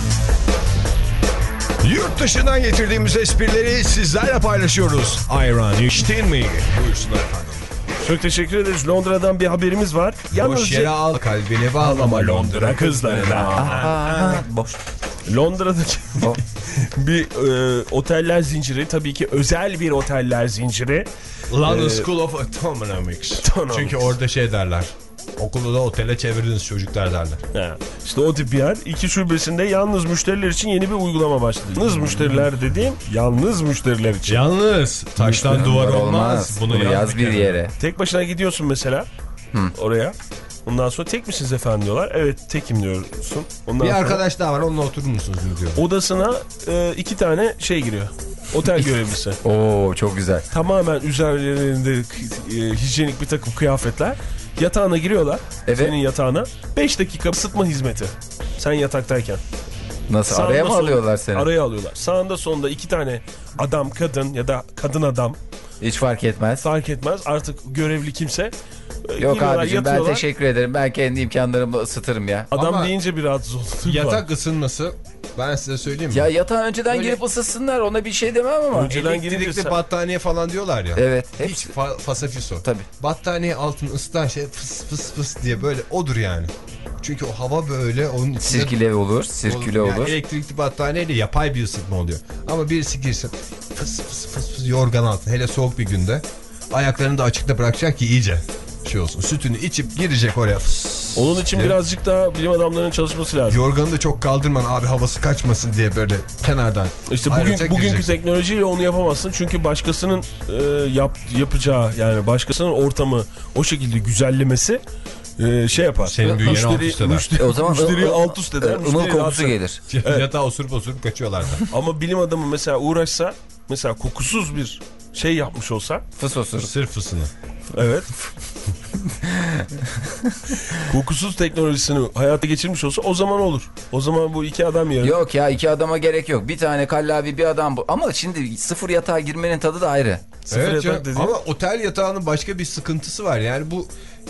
Yurt dışından getirdiğimiz esprileri sizlerle paylaşıyoruz. Ayran içtin mi? Buyursunlar efendim. Çok teşekkür ederiz. Londra'dan bir haberimiz var. Boş Yalnızca yere al kalbini bağlama Londra kızlarına. Aa, boş. Londra'daki bir e, oteller zinciri, tabii ki özel bir oteller zinciri. London Ee, School of Economics. Economics. Çünkü orada şey derler. Okulu da otele çevirdiniz çocuklar derler. Ha, işte o tip bir yer. İki şubesinde yalnız müşteriler için yeni bir uygulama başladı. Yalnız müşteriler dediğim yalnız müşteriler için. Yalnız taştan duvar olmaz. Bunu, Bunu yaz bir kere. yere. Tek başına gidiyorsun mesela oraya. Ondan sonra tek misiniz efendim diyorlar. Evet tekim diyorsun. Ondan Bir sonra arkadaş daha var, onunla oturur musunuz diyor. odasına e, iki tane şey giriyor. Otel görevlisi. Oo çok güzel. Tamamen üzerlerinde e, hijyenik bir takım kıyafetler. Yatağına giriyorlar. Evet. Senin yatağına. beş dakika ısıtma hizmeti. Sen yataktayken. Nasıl, Sağında araya mı solunda- alıyorlar seni? Araya alıyorlar. Sağında sonunda iki tane adam kadın ya da kadın adam Hiç fark etmez. fark etmez. Artık görevli kimse. e, Yok giriyorlar, abicim ben yatıyorlar. teşekkür ederim. Ben kendi imkanlarımla ısıtırım ya. Adam Ama deyince bir rahatsız oldu. Yatak ısınması ben size söyleyeyim mi? Ya yatağa önceden Öyle- girip ısıtsınlar, ona bir şey demem ama. Önceden girince Elektrikli sen- battaniye falan diyorlar ya. Evet. Hiç Hepsi. fa fasafiso. Tabii. Battaniye altını ısıtan şey fıs fıs fıs diye böyle odur yani. Çünkü o hava böyle onun içinde... Sirküle olur, sirküle Yani olur. elektrikli battaniyeyle yapay bir ısıtma oluyor. Ama birisi girsin fıs fıs fıs fıs alsın, yorgan alsın. Hele soğuk bir günde. Ayaklarını da açıkta bırakacak ki iyice şey olsun. Sütünü içip girecek oraya. Onun için birazcık daha bilim adamlarının çalışması lazım. Yorganı da çok kaldırman abi, havası kaçmasın diye böyle kenardan. İşte bugün, bugünkü girecek. Teknolojiyle onu yapamazsın. Çünkü başkasının e, yap, yapacağı, yani başkasının ortamı o şekilde güzellemesi e, şey yapar. Senin bünyeni alt üst eder. Müşteri, E o zaman müşteriyi alt üst eder. Imıl kokusu gelir. Evet. Yatağa osurup osurup kaçıyorlar da. Ama bilim adamı mesela uğraşsa, mesela kokusuz bir şey yapmış olsa. Fıs osur. Sırf fısını. Evet. Kokusuz teknolojisini hayata geçirmiş olsa o zaman olur. O zaman bu iki adam yarın. Yok ya, iki adama gerek yok. Bir tane kallavi bir adam bu. Ama şimdi sıfır yatağa girmenin tadı da ayrı. Sıfır Evet yatak ya, dediğin... ama otel yatağının başka bir sıkıntısı var. Yani bu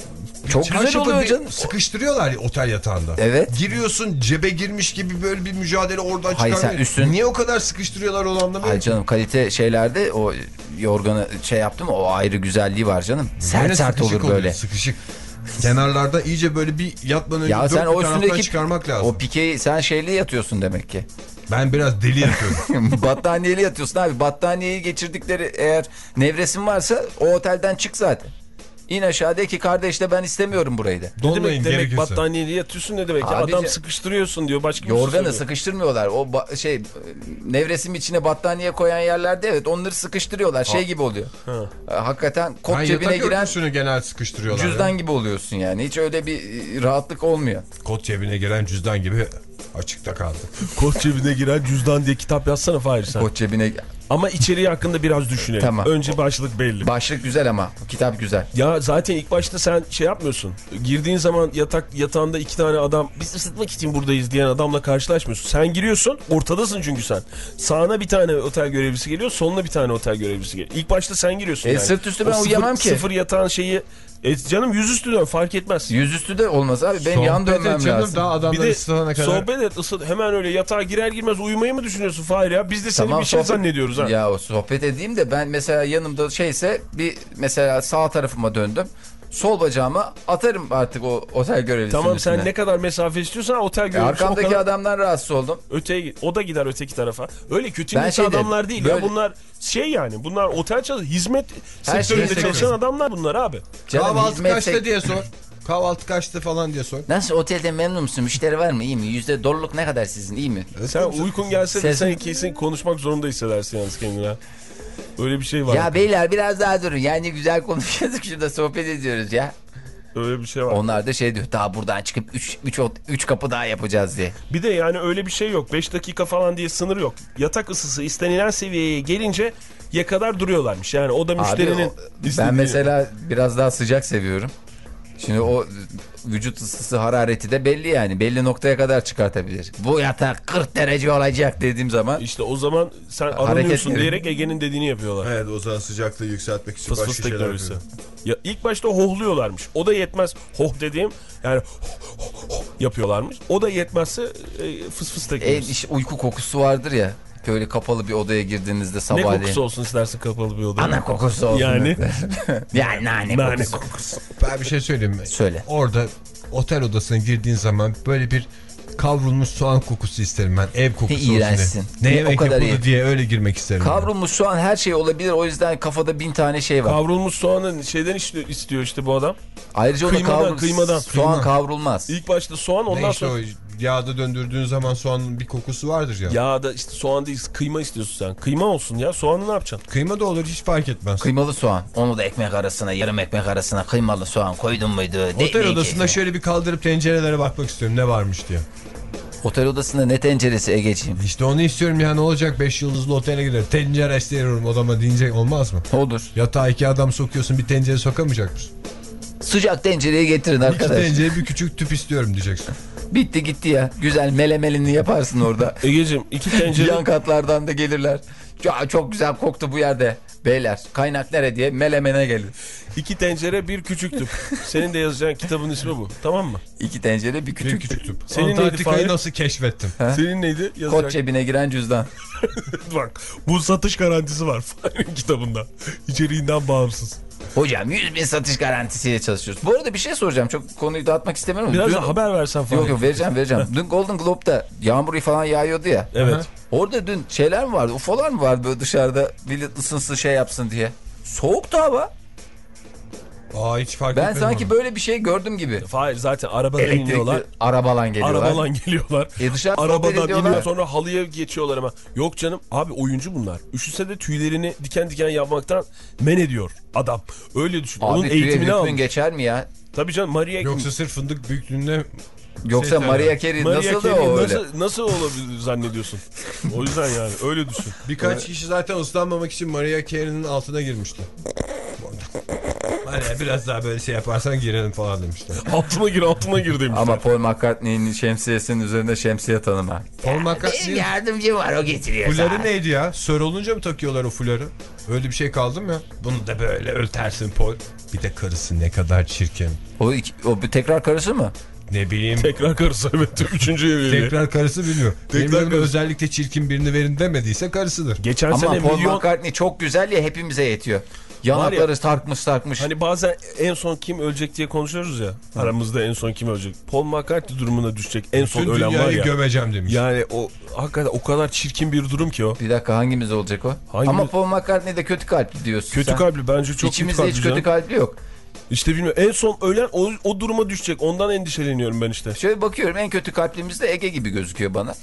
çok güzel oluyor canım. Sıkıştırıyorlar ya otel yatağında. Evet. Giriyorsun, cebe girmiş gibi böyle bir mücadele oradan Hayır, çıkarmıyor. sen üstün... Niye o kadar sıkıştırıyorlar, o anlamıyorum. Hayır canım, kalite şeylerde o yorganı şey yaptım, o ayrı güzelliği var canım. Sert Böyle sert olur oluyor, böyle. Sıkışık. Kenarlarda iyice böyle bir yatmadan önce Ya sen o üstündeki çıkarmak lazım. O pikeyi sen şeyli yatıyorsun demek ki. Ben biraz deli yatıyorum. Battaniyeli yatıyorsun abi. Battaniyeyi geçirdikleri, eğer nevresim varsa o otelden çık zaten. İn aşağıdaki kardeşle ben istemiyorum burayı da. Ne demek, demek battaniyeli yatıyorsun ne demek? Abi Adam ce... sıkıştırıyorsun diyor. Başka bir yorganı şey sıkıştırmıyorlar. O şey nevresim içine battaniye koyan yerlerde evet onları sıkıştırıyorlar. Şey ha. gibi oluyor. Ha. Hakikaten kot ha, cebine giren genel sıkıştırıyorlar. Cüzdan ya. gibi oluyorsun yani. Hiç öyle bir rahatlık olmuyor. Kot cebine giren cüzdan gibi açıkta kaldı. Kot cebine giren cüzdan diye kitap yazsana Fahir sen. Kot cebine... Ama içeriği hakkında biraz düşünelim. Tamam. Önce başlık belli. Başlık güzel ama kitap güzel. Ya zaten ilk başta sen şey yapmıyorsun. Girdiğin zaman yatak yatağında iki tane adam, biz ısıtmak için buradayız diyen adamla karşılaşmıyorsun. Sen giriyorsun, ortadasın çünkü sen. Sağına bir tane otel görevlisi geliyor, soluna bir tane otel görevlisi geliyor. İlk başta sen giriyorsun e, yani. Sırt üstü ben o uyuyamam sıfır, ki. Sıfır yatağın şeyi... E canım yüzüstü dön, fark etmez. Yüzüstü de olmaz abi. Benim yan dönmem canım, lazım. daha adamlar ısıtana kadar. Sohbet et, ısıt. Hemen öyle yatağa girer girmez uyumayı mı düşünüyorsun Fahir ya? Biz de seni tamam, bir şey sohbet... zannediyoruz ha. Ya o sohbet edeyim de ben mesela yanımda şeyse bir mesela sağ tarafıma döndüm. Sol bacağımı atarım artık o otel görevlisinin Tamam üstüne. Sen ne kadar mesafe istiyorsan otel görevlisi. Arkamdaki kadar... adamdan rahatsız oldum. Öteye, o da gider öteki tarafa. Öyle kötü niyetli adamlar değil böyle... ya bunlar şey yani bunlar otel çalışan hizmet her sektöründe çalışan adamlar bunlar abi. Canım, kahvaltı kaçta sek... diye sor. Kahvaltı kaçtı falan diye sor. Nasıl, otelden memnun musun? Müşteri var mı? İyi mi? Yüzde doluluk ne kadar sizin? İyi mi? Sen uykun gelse de sen kesin konuşmak zorunda hissedersin yalnız kendine. Öyle bir şey var. Ya beyler biraz daha durun. Yani güzel konuşuyorduk, şurada sohbet ediyoruz ya. Öyle bir şey var. Onlar da şey diyor, daha buradan çıkıp üç kapı daha yapacağız diye. Bir de yani öyle bir şey yok. beş dakika falan diye sınır yok. Yatak ısısı istenilen seviyeye gelince ya kadar duruyorlarmış. Yani o da müşterinin... Abi, o, ben mesela biraz daha sıcak seviyorum. Şimdi o vücut ısısı harareti de belli yani. Belli noktaya kadar çıkartabilir. Bu yatak kırk derece olacak dediğim zaman. İşte o zaman sen aranıyorsun diyerek Ege'nin dediğini yapıyorlar. Evet, o zaman sıcaklığı yükseltmek için fıs başka fıs şeyler teknolojisi. Ya ilk başta hohluyorlarmış. O da yetmez. Hoh dediğim yani ho, ho, ho yapıyorlarmış. O da yetmezse e, fıs fıs teknolojisi. E, işte uyku kokusu vardır ya. Böyle kapalı bir odaya girdiğinizde sabahleyin. Ne kokusu olsun istersin kapalı bir odaya? Ana kokusu olsun. Yani. yani nane, nane kokusu. kokusu. Ben bir şey söyleyeyim mi? Söyle. Orada otel odasına girdiğin zaman böyle bir kavrulmuş soğan kokusu isterim ben. Ev kokusu ne olsun. Ne, ne yemek yapıldı iyi diye öyle girmek isterim. Kavrulmuş ben. soğan her şey olabilir. O yüzden kafada bin tane şey var. Kavrulmuş soğanın şeyden istiyor işte bu adam. Ayrıca onu kıymadan, kavrul... kıymadan. Soğan Kıyma. kavrulmaz. İlk başta soğan ondan ne işte sonra... O yağda döndürdüğün zaman soğanın bir kokusu vardır ya. Yağda işte soğan değil, kıyma istiyorsun sen. Kıyma olsun ya, soğanı ne yapacaksın? Kıyma da olur, hiç fark etmez. Kıymalı soğan. Onu da ekmek arasına, yarım ekmek arasına kıymalı soğan koydun muydu? Otel odasında şöyle bir kaldırıp tencerelere bakmak istiyorum ne varmış diye. Otel odasında ne tenceresi Egeciğim? İşte onu istiyorum ya, ne olacak, beş yıldızlı otele gider. Tencere istiyorum odama deyince olmaz mı? Olur. Yatağa iki adam sokuyorsun, bir tencere sokamayacak mısın? Sıcak tencereyi getirin arkadaş. İki tencere, bir küçük tüp istiyorum diyeceksin. Bitti gitti ya. Güzel melemelini yaparsın orada. Egeciğim iki tencere... Yan katlardan da gelirler. Ya, çok güzel koktu bu yerde. Beyler kaynak nere diye melemene gelir. İki tencere bir küçük tüp. Senin de yazacağın kitabın ismi bu. Tamam mı? İki tencere bir küçük, bir küçük tüp. Senin Antarktika'yı nasıl keşfettim? Ha? Senin neydi? Yazacak. Kot cebine giren cüzdan. Bak bu satış garantisi var kitabında. İçeriğinden bağımsız. Hocam yüz bin satış garantisiyle çalışıyoruz. Bu arada bir şey soracağım. Çok konuyu dağıtmak istemiyorum. Biraz Dün... da haber versen falan. Yok yok vereceğim vereceğim. Dün Golden Globe'da yağmur falan yağıyordu ya. Evet. Orada dün şeyler mi vardı? Ufolar mı vardı böyle dışarıda millet ısınsın şey yapsın diye. Soğuktu hava. Aa hiç fark Ben etmedim sanki onu. böyle bir şey gördüm gibi. Hayır zaten arabadan Elektrikli iniyorlar. arabalan geliyorlar. Arabadan geliyorlar. E dışarı sohbet Arabadan ediyorlar. iniyor sonra halıya geçiyorlar ama. Yok canım abi oyuncu bunlar. Üşüse de tüylerini diken diken yapmaktan men ediyor adam. Öyle düşün. Abi Onun tüye eğitimini hükmün almış. geçer mi ya? Tabii canım Maria Yoksa sırf fındık büyüklüğünde Yoksa Sesler Maria Carey Maria nasıl da Carey o öyle? nasıl, nasıl olabilir zannediyorsun? O yüzden yani öyle düşün. birkaç kişi zaten ıslanmamak için Maria Carey'nin altına girmişti. Hani biraz daha böyle şey yaparsan girelim falan demişler. Altına gir altına gir demişler. Ama Paul McCartney'nin şemsiyesinin üzerinde şemsiye tanıma. Paul Benim McCartney'in yardımcım var o getiriyor. fuları neydi ya? Sör olunca mı takıyorlar o fuları? Öyle bir şey kaldı mı ya? Bunu da böyle örtersin Paul. Bir de karısı ne kadar çirkin. O, iki, o bir tekrar karısı mı? Ne bileyim. Tekrar karısı evet. Üçüncü evliliği. Tekrar karısı bilmiyor. Tekrar Benim karısı. özellikle çirkin birini verin demediyse karısıdır. Geçen Ama sene Paul milyon... McCartney çok güzel ya hepimize yetiyor. Yanakları sarkmış sarkmış. Hani bazen en son kim ölecek diye konuşuyoruz ya. Aramızda en son kim ölecek. Paul McCartney durumuna düşecek en son Bütün ölen var dünyayı ya. gömeceğim demiş. Yani o hakikaten o kadar çirkin bir durum ki o. Bir dakika hangimiz olacak o? Hangimiz? Ama Paul McCartney de kötü kalpli diyorsun Kötü sen. kalpli bence çok İçimizde kötü hiç kalpli kötü canım. kalpli yok. İşte bilmiyorum en son ölen o, o duruma düşecek. Ondan endişeleniyorum ben işte. Şöyle bakıyorum en kötü kalplimiz de Ege gibi gözüküyor bana.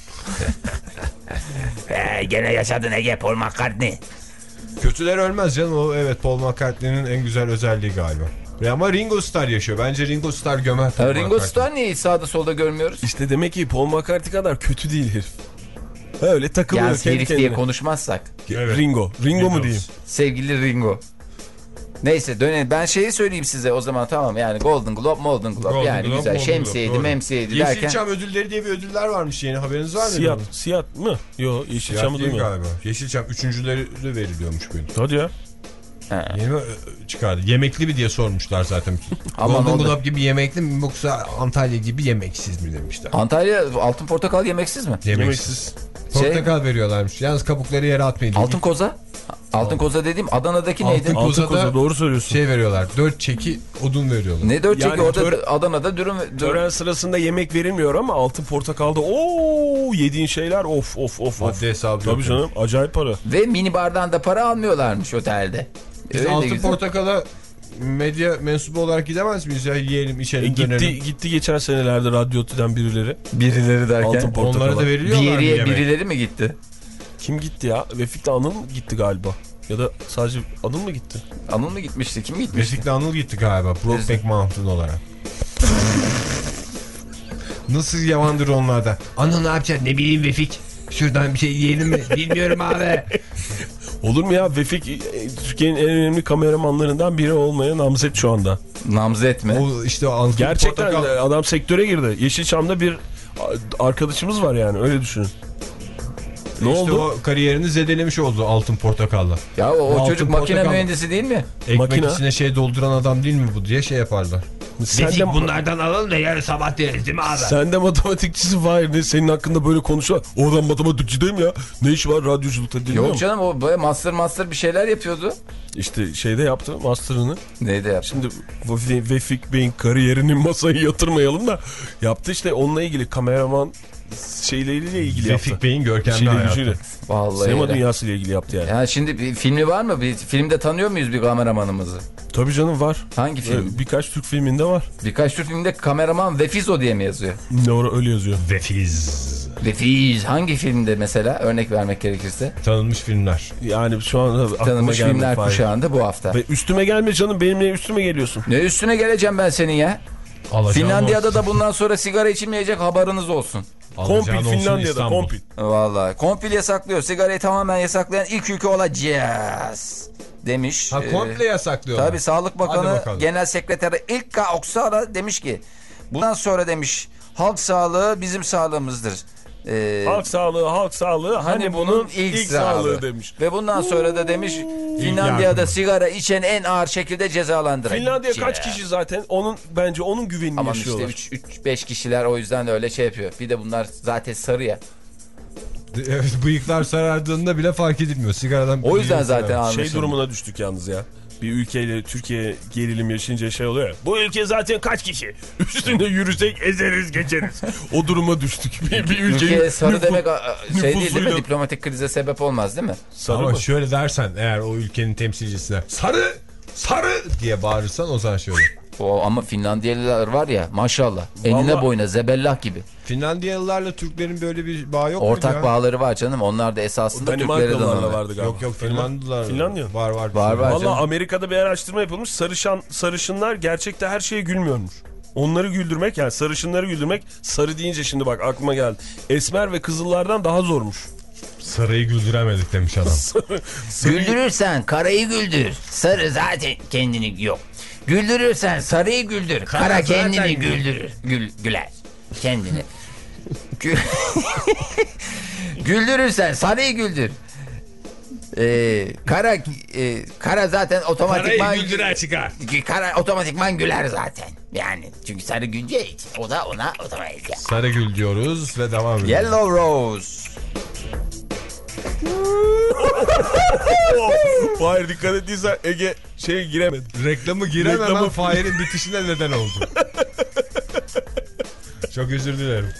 He, gene yaşadın Ege Paul McCartney. Kötüler ölmez canım o, evet, Paul McCartney'nin en güzel özelliği galiba. Ama Ringo Starr yaşıyor. Bence Ringo Starr gömer. Ha, Ringo Starr niye hiç sağda solda görmüyoruz? İşte demek ki Paul McCartney kadar kötü değil herif. Öyle takılıyor Yalnız kendi herif kendine. diye konuşmazsak. Evet. Ringo. Ringo mu diyeyim? Sevgili Ringo. Neyse dönelim. Ben şeyi söyleyeyim size o zaman, tamam yani Golden Globe, Golden Globe Golden yani Globe, güzel Golden şemsiyeydi, Globe, memsiyeydi derken. Yeşilçam ödülleri diye bir ödüller varmış yeni, haberiniz var mı? Siyah, siyah mı? Yok Yeşilçam'ı Siyah değil duymuyorum. galiba. Yeşilçam üçüncüleri de veriliyormuş bugün. Hadi ya. Ha. Yeni mi çıkardı? Yemekli mi diye sormuşlar zaten. Aman Golden oldu. Globe gibi yemekli mi yoksa Antalya gibi yemeksiz mi demişler. Antalya altın portakal yemeksiz mi? Yemeksiz. Şey- Portakal veriyorlarmış. Yalnız kabukları yere atmayın. Altın koza? Altın koza dediğim Adana'daki Altın neydi? koza. Altın Kozada koza doğru söylüyorsun. Şey veriyorlar. Dört çeki odun veriyorlar. Ne dört çeki Yani orada töre- Adana'da dürüm. dürüm. Tören sırasında yemek verilmiyor ama altın portakalda ooo yediğin şeyler of of of of. Madde hesabı Tabii yok. canım acayip para. Ve mini bardan da para almıyorlarmış otelde. Biz Öyle de altın güzel. portakala medya mensubu olarak gidemez miyiz ya? Yiyelim, E, içelim, dönelim. gitti gitti geçen senelerde Radyo Tü'den birileri. Birileri derken. Altın portakala. Onlara da Bir veriliyorlar mı yere yemek? birileri mi gitti? Kim gitti ya? Vefik'le Anıl mı gitti galiba? Ya da sadece Anıl mı gitti? Anıl mı gitmişti? Kim gitmişti? Vefik'le Anıl gitti galiba. Brokeback Mountain olarak. Nasıl yamandır onlarda? Anıl ne yapacaksın? Ne bileyim Vefik. Şuradan bir şey yiyelim mi? Bilmiyorum abi. Olur mu ya? Vefik e, Türkiye'nin en önemli kameramanlarından biri olmaya namzet şu anda. Namzet mi? O işte o altın Gerçekten portakal. adam sektöre girdi. Yeşilçam'da bir a- arkadaşımız var yani öyle düşünün. Ne İşte oldu? o kariyerini zedelemiş oldu altın portakalla. Ya o, o Altın çocuk makine portakal. mühendisi değil mi? Ekmek Makine. içine şey dolduran adam değil mi bu diye şey yaparlar. Sen de, bunlardan alalım da yarın sabah yeriz değil mi abi? sen de matematikçisi var. Ne senin hakkında böyle konuşuyor. Oradan matematikçi değil mi ya? Ne iş var radyoculukta değil mi? Yok canım o böyle master master bir şeyler yapıyordu. İşte şeyde yaptı master'ını. Neydi yaptı? Şimdi Ve- Vefik Bey'in kariyerinin masayı yatırmayalım da yaptı işte onunla ilgili kameraman şeyleriyle ilgili yaptı. Vefik Bey'in görkemli Şeyle, hayatı. gücüyle. Vallahi Sinema öyle. dünyasıyla ilgili yaptı yani. Ya şimdi bir filmi var mı? Bir filmde tanıyor muyuz bir kameramanımızı? Tabii canım var. Hangi film? Ee, Birkaç Türk filminde var. Birkaç tür filmde kameraman Vefizo diye mi yazıyor? Ne ora öyle yazıyor. Vefiz. Vefiz. Hangi filmde mesela örnek vermek gerekirse? Tanınmış filmler. Yani şu anda aklıma Tanınmış gelmedi. filmler Fahir. kuşağında bu hafta. Ve üstüme gelme canım benimle üstüme geliyorsun. Ne üstüne geleceğim ben senin ya? Alacağın Finlandiya'da olsun. da bundan sonra sigara içilmeyecek, haberiniz olsun. Alacağın Kompil olsun Finlandiya'da İstanbul. kompil. Vallahi kompil yasaklıyor. Sigarayı tamamen yasaklayan ilk ülke olacağız demiş. Ha komple Ee, yasaklıyorlar. Tabii Sağlık Hadi Bakanı bakalım. Genel Sekreteri İlka Oksala demiş ki bundan sonra demiş halk sağlığı bizim sağlığımızdır. Ee, Halk sağlığı, halk sağlığı hani, bunun ilk, sağlığı demiş. Ve bundan sonra da demiş Finlandiya'da yardımı. sigara içen en ağır şekilde cezalandıracak. Finlandiya kaç kişi zaten? Onun bence onun güvenini Ama işte yaşıyorlar. üç beş kişiler o yüzden de öyle şey yapıyor. Bir de bunlar zaten sarı ya. Evet, bıyıklar sarardığında bile fark edilmiyor. Sigaradan O yüzden bıyığı zaten sarar. almışım. Şey durumuna düştük yalnız ya. Bir ülkeyle Türkiye gerilim yaşayınca şey oluyor ya. Bu ülke zaten kaç kişi? Üstünde yürüsek ezeriz geçeriz. O duruma düştük. Bir, bir ülkeyi Ülkeye sarı nüfus, demek şey değil değil mi? nüfusuyla... Diplomatik krize sebep olmaz değil mi? Sarı Ama mı? şöyle dersen eğer o ülkenin temsilcisine sarı sarı diye bağırırsan o zaman şöyle. O, ama Finlandiyalılar var ya maşallah. Enine Vallahi... boyuna zebellah gibi. Finlandiyalılarla Türklerin böyle bir bağı yok Ortak ya? bağları var canım. Onlar da esasında Türklere Danimarkalılarla de vardı galiba. Yok yok Finlandiyalılar. Finlandiya. Var var. Var, var. Valla canım. Amerika'da bir araştırma yapılmış. Sarışan sarışınlar gerçekte her şeye gülmüyormuş. Onları güldürmek, yani sarışınları güldürmek, sarı deyince şimdi bak aklıma geldi. Esmer ve kızıllardan daha zormuş. Sarıyı güldüremedik demiş adam. Sarı, sarı... Güldürürsen karayı güldür. Sarı zaten kendini yok. Güldürürsen sarıyı güldür. Kara, Kara kendini güldürür. Gül, güler. Kendini. Gül... Güldürürsen sarıyı güldür. Ee, kara e, kara zaten otomatikman Karayı güldüren çıkar. Kara otomatikman güler zaten. Yani çünkü sarı güleceği için o da ona otomatik. Sarı gül diyoruz ve devam ediyoruz. Yellow Rose. Hayır dikkat ettiysen Ege şey giremedi. Reklamı giremem Reklamı... ama Fahir'in bitişine neden oldu. Çok özür dilerim.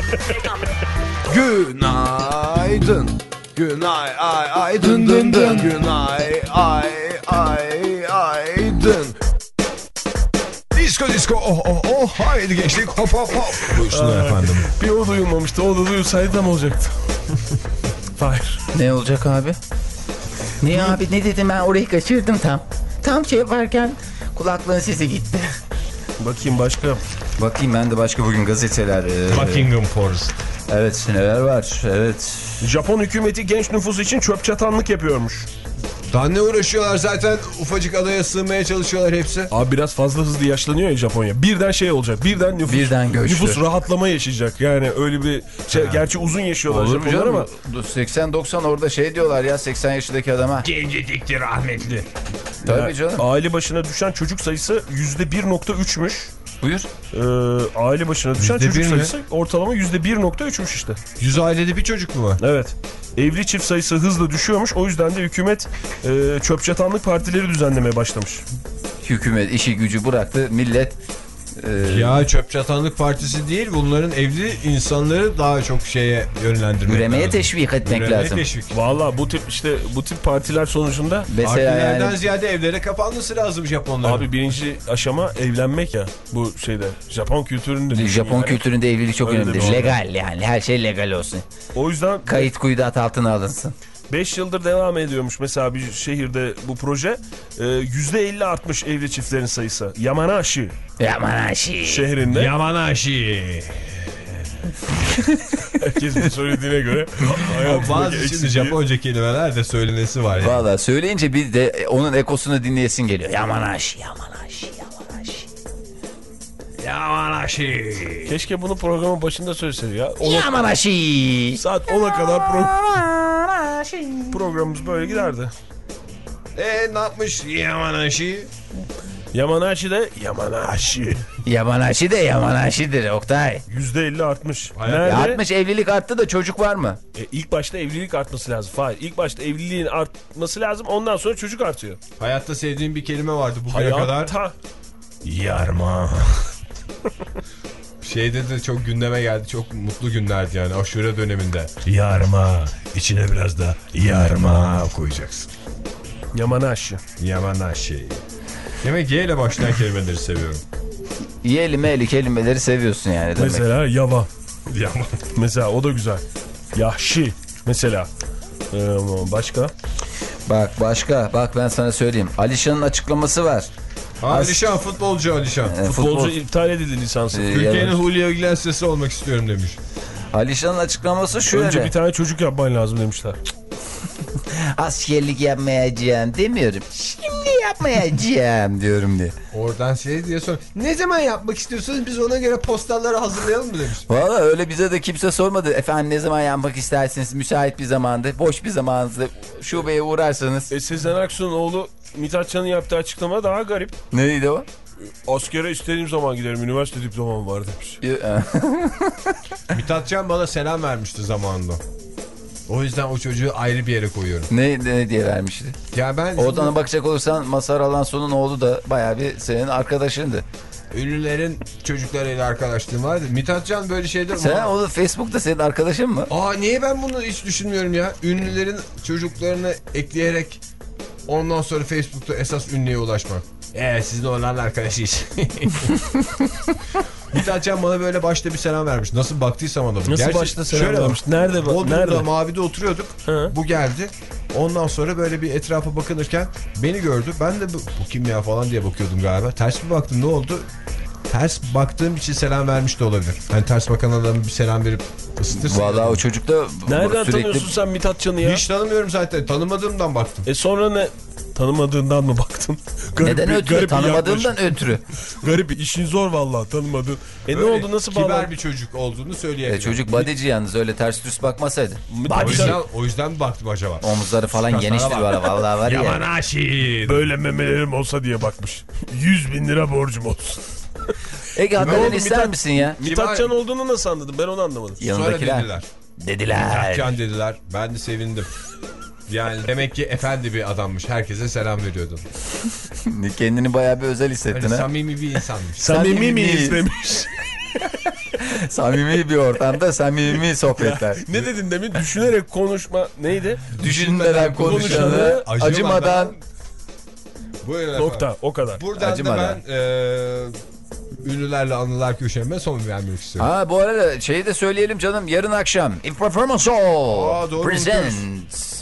Günaydın. Günay ay ay dın dın dın. Günay ay ay ay dın. Disko disko oh oh oh haydi gençlik hop hop hop. Buyursunlar efendim. Bir o duyulmamıştı, o da duyulsaydı tam olacaktı. Hayır. Ne olacak abi? Ne abi ne dedim ben orayı kaçırdım tam. Tam şey yaparken kulaklığın sesi gitti. Bakayım başka. Bakayım ben de başka bugün gazeteler. E, Buckingham Forest. Evet neler var evet. Japon hükümeti genç nüfus için çöp çatanlık yapıyormuş. Daha ne uğraşıyorlar zaten ufacık adaya sığmaya çalışıyorlar hepsi. Abi biraz fazla hızlı yaşlanıyor ya Japonya. Birden şey olacak. Birden nüfus. Birden göçtü. Nüfus rahatlama yaşayacak. Yani öyle bir şey. Ha. Gerçi uzun yaşıyorlar Olur mu Japonlar canım? ama. seksen doksan orada şey diyorlar ya seksen yaşındaki adama. Gencecikti rahmetli. Tabii Yani canım. aile başına düşen çocuk sayısı yüzde bir nokta üçmüş. Buyur. Ee, aile başına düşen yüzde çocuk bir sayısı mi? ortalama yüzde bir nokta üçmüş işte. yüz ailede bir çocuk mu var? Evet. Evli çift sayısı hızla düşüyormuş. O yüzden de hükümet e, çöp çatanlık partileri düzenlemeye başlamış. Hükümet işi gücü bıraktı. Millet e, Ya çöp çatanlık partisi değil, bunların evli insanları daha çok şeye yönlendirmek üremeye lazım. teşvik etmek Üremeye lazım. teşvik. Vallahi bu tip işte bu tip partiler sonucunda Mesela Partilerden yani ziyade evlere kapanması lazım Japonların. abi birinci aşama evlenmek ya bu şeyde. Japon kültüründe. Japon yani. kültüründe evlilik çok Öyle önemlidir. de bir Legal yani her şey legal olsun. O yüzden Kayıt kuyudat altına alınsın. beş yıldır devam ediyormuş mesela bir şehirde bu proje. Ee, yüzde elli artmış evli çiftlerin sayısı. Yamanashi Yamanashi. şehrinde. Yamanashi. Herkesin söylediğine göre. Bazı şimdi Japonca kelimeler de söylenesi var yani. Valla söyleyince bir de onun ekosunu dinleyesin geliyor. Yamanashi, Yamanashi, Yamanashi. Yamanashi. Keşke bunu programın başında söyleseydi ya. Ona, Yamanashi. saat ona kadar pro programımız böyle giderdi. Eee ne yapmış Yamanashi? Yamanashi de Yamanashi. Yamanashi de Yamanashi'dir Oktay. yüzde elli artmış. Hayat- Nerede? Ya artmış evlilik arttı da çocuk var mı? E, ilk başta evlilik artması lazım. Hayır. İlk başta evliliğin artması lazım. Ondan sonra çocuk artıyor. Hayatta sevdiğim bir kelime vardı bugüne Hayatta. kadar. Yarma. Şeyde de çok gündeme geldi. Çok mutlu günlerdi yani aşure döneminde. Yarma. İçine biraz da yarma koyacaksın. Yamanashi. Yamanashi. Demek G ile başlayan kelimeleri seviyorum. Yeli meli kelimeleri seviyorsun yani demek. Mesela yava. Yaman. Mesela o da güzel. Yahşi. Mesela. Ee, başka? Bak başka bak ben sana söyleyeyim. Alişan'ın açıklaması var. Alişan futbolcu Alişan. E, Futbolcu futbol, iptal edildi lisansı. Ee, Türkiye'nin evet. Julio Iglesias'ı olmak istiyorum demiş. Alişan'ın açıklaması şöyle. Önce bir tane çocuk yapman lazım demişler. Askerlik yapmayacağım demiyorum. Şimdi yapmayacağım diyorum diye. Oradan şey diye sor. Ne zaman yapmak istiyorsunuz, biz ona göre postalları hazırlayalım mı demiş. Valla öyle bize de kimse sormadı. Efendim ne zaman yapmak isterseniz müsait bir zamanda, boş bir zamanınızda şubeye uğrarsanız. E, Sezen Aksu'nun oğlu Mithat Can'ın yaptığı açıklama daha garip. Neydi o? Askere istediğim zaman giderim. Üniversite diplomam var demiş. Mithat Can bana selam vermişti zamanında. O yüzden o çocuğu ayrı bir yere koyuyorum. Ne, ne diye vermişti? Ya ben Oradan bakacak olursan Mazhar Alanso'nun oğlu da bayağı bir senin arkadaşındı. ünlülerin çocuklarıyla arkadaşlığım vardı. Mithatcan böyle şeyler... Sen oğlum Facebook'ta senin arkadaşın mı? Aa niye ben bunu hiç düşünmüyorum ya? Ünlülerin çocuklarını ekleyerek ondan sonra Facebook'ta esas ünlüye ulaşmak. Eee sizin onlarla arkadaşıyız. Mithatcan bana böyle başta bir selam vermiş. Nasıl baktıysam adamı. Nasıl Gerçi başta selam vermiş? Bak, nerede? Bodrum'da Nerede? Mavi'de oturuyorduk. Hı. Bu geldi. Ondan sonra böyle bir etrafa bakınırken beni gördü. Ben de bu, bu kim ya falan diye bakıyordum galiba. Ters bir baktım, ne oldu? Ters baktığım için selam vermiş de olabilir. Hani ters bakan adamı bir selam verip ısıtırsın. Vallahi o çocuk da Nereden sürekli... tanıyorsun sen Mithatcan'ı ya? Hiç tanımıyorum zaten. Tanımadığımdan baktım. E sonra ne? Tanımadığından mı baktın? Garip Neden bir- ötürü? garip bir Tanımadığından yaklaşım. ötürü. Garip bir işin zor vallahi tanımadığın. E ne oldu, nasıl kibar bağlandın? bir çocuk olduğunu E, söyleyebilirim. çocuk bodyci yalnız, öyle ters düz bakmasaydı. O Mithatcan yüzden, o yüzden mi baktım acaba? Omuzları falan geniştir bak. var vallahi var ya. Yaman aşir. böyle memelerim olsa diye bakmış. yüz bin lira borcum olsun. Ege hakikaten oldu ister Mithat- misin ya? Mithatcan olduğunu nasıl anladın? Ben onu anlamadım. Sonra Yanındakiler. dediler. Dediler. Mithatcan dediler. Ben de sevindim. Yani demek ki efendi bir adammış. Herkese selam veriyordu. Kendini bayağı bir özel hissettin Öyle ha. samimi bir insanmış. Samimi Samimi miyiz miyiz? demiş. Samimi bir ortamda samimi sohbetler. Ne dedin demin? Düşünerek konuşma neydi? Düşünmeden konuşanı konuşanı acımadan. Buyurun efendim. Nokta, o kadar. Buradan Acımadan. da ben e, ünlülerle anılar köşeme son vermek istiyorum. Ha bu arada şeyi de söyleyelim canım, yarın akşam If Performance Hall Aa, doğru presents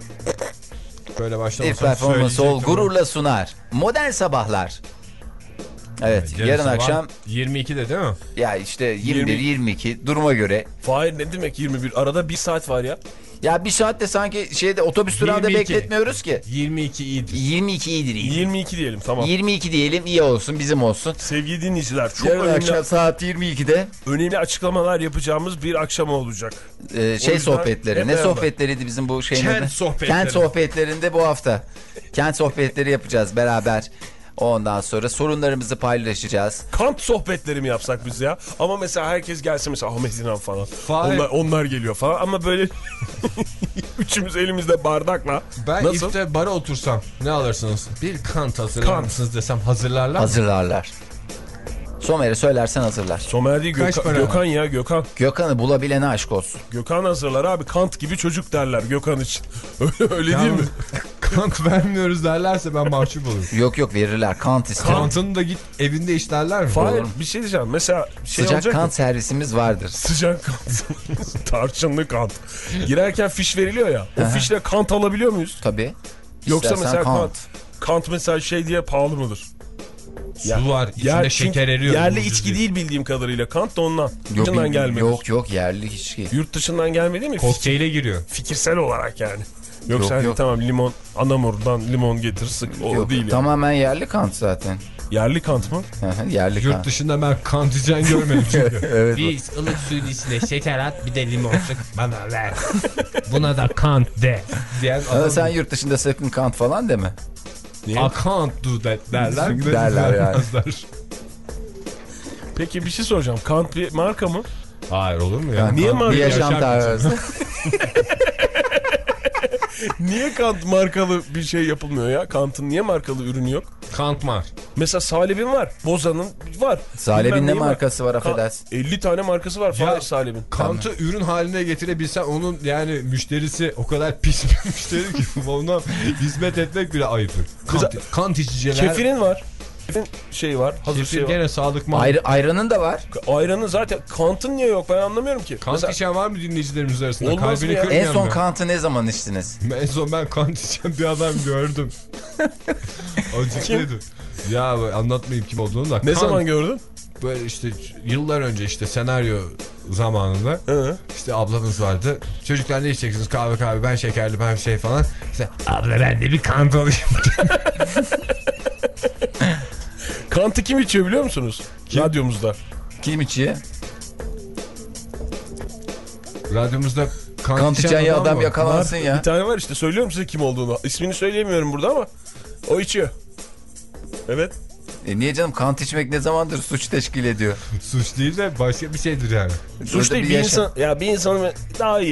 Böyle If başlamasam Performance Hall söyleyecektim. gururla sunar Modern Sabahlar. Evet, Yarın yarın sabah akşam yirmi ikide değil mi? ya işte yirmi bir yirmi iki duruma göre. Fahir ne demek yirmi bir? Arada bir saat var ya. Ya bir saatte sanki şeyde otobüs durağında yirmi iki. bekletmiyoruz ki. yirmi iki iyidir. yirmi iki iyidir iyi. yirmi iki diyelim, tamam. yirmi iki diyelim, iyi olsun, bizim olsun. Sevgili dinleyiciler, çok Yarın önemli, akşam saat yirmi ikide önemli açıklamalar yapacağımız bir akşam olacak. e, şey yüzden sohbetleri. hep Ne beraber. sohbetleriydi bizim bu şeyin Kent adı? sohbetleri. Kent sohbetlerinde bu hafta. Kent sohbetleri yapacağız beraber. Ondan sonra sorunlarımızı paylaşacağız. Kant sohbetleri mi yapsak biz ya? Ama mesela herkes gelse, mesela Ahmet İnan falan. Fahir. Onlar, onlar geliyor falan ama böyle üçümüz elimizde bardakla. Ben Nasıl? ifte bara otursam ne alırsınız? Bir kant hazırlar Kant. mısınız desem hazırlarlar mı? Hazırlarlar. Somer'e söylersen hazırlar. Somer değil, Kaç Gökhan, para? Gökhan ya Gökhan. Gökhan'ı bulabilene aşk olsun. Gökhan hazırlar abi, Kant gibi çocuk derler Gökhan için. Öyle, öyle değil mi? Kant vermiyoruz derlerse ben mahcup olurum. Yok yok, verirler. Kant istiyor. Kant'ın da git evinde işlerler mi? Fahir, Olur. bir şey diyeceğim. Mesela şey Sıcak olacak kant mı? servisimiz vardır. Sıcak kant. Tarçınlı kant. Girerken fiş veriliyor ya. O fişle kant alabiliyor muyuz? Tabii. Yoksa İstersen mesela kant. kant. Kant mesela şey diye pahalı mıdır? Su var, içinde Yer- şeker eriyor. Yerli ucuz içki diye. değil bildiğim kadarıyla. Kant da ondan. Yok, Dışından gelmedi. yok yok yerli içki. Yurt dışından gelmedi mi? Kokteyle giriyor. Fikirsel olarak yani. Yoksa Yok, hani yok. tamam limon, Anamur'dan limon getir sık. O Yok, değil yani. tamamen yerli kant zaten. Yerli kant mı? Yerli Yurt kant. dışında ben kant içen görmedim çünkü. Evet. Bir ılık suyun içine şeker at, bir de limon sık, bana ver. Buna da kant de. Diyen Ama adam, sen yurt dışında sakın kant falan deme. I can't do that derler. Çünkü derler yani. Vermezler. Peki bir şey soracağım. Kant bir marka mı? Hayır olur mu ya? Kant- Niye Kant marka Bir yaşam yaşar tarzı. Niye Kant markalı bir şey yapılmıyor ya? Kant'ın niye markalı ürünü yok? Kant var. Mesela Salib'in var. Boza'nın var. Salib'in Bilmem ne neyi var. markası var, Ka- affedersin. elli tane markası var Ya- Fahir Salib'in. Kant'ı ürün haline getirebilsen onun yani müşterisi o kadar pis bir müşteri ki ona hizmet etmek bile ayıptır. Kant, Mesela- kant içiciler. Kefirin var. Kefin şey var. Hazır Kefir şey var. gene sağlık mal. Ayr ayranın da var. Ayranın zaten Kant'ın niye yok ben anlamıyorum ki. Kant Mesela- içen var mı dinleyicilerimiz arasında? Olmaz mı Kalbini ya? kırmayan En son mı? kantı ne zaman içtiniz? En son ben kant içen bir adam gördüm. Acıklıydı. Ya anlatmayayım kim olduğunu da. ne Kant, zaman gördün? böyle işte yıllar önce işte senaryo zamanında Hı. işte ablamız vardı. Çocuklar ne içeceksiniz? Kahve kahve, ben şekerli, ben şey falan. İşte Abla ben de bir kant alayım. Kant'ı kim içiyor biliyor musunuz? Radyomuzda. Kim içiyor? radyomuzda kant, Kant içen ya adam var. yakalansın Var. ya. Bir tane var işte, söylüyorum size kim olduğunu. İsmini söyleyemiyorum burada ama o içiyor. Evet. E niye canım, kant içmek ne zamandır suç teşkil ediyor? Suç değil de başka bir şeydir yani. Suç Burada değil bir bir yaşam- insan, ya bir insanın daha iyi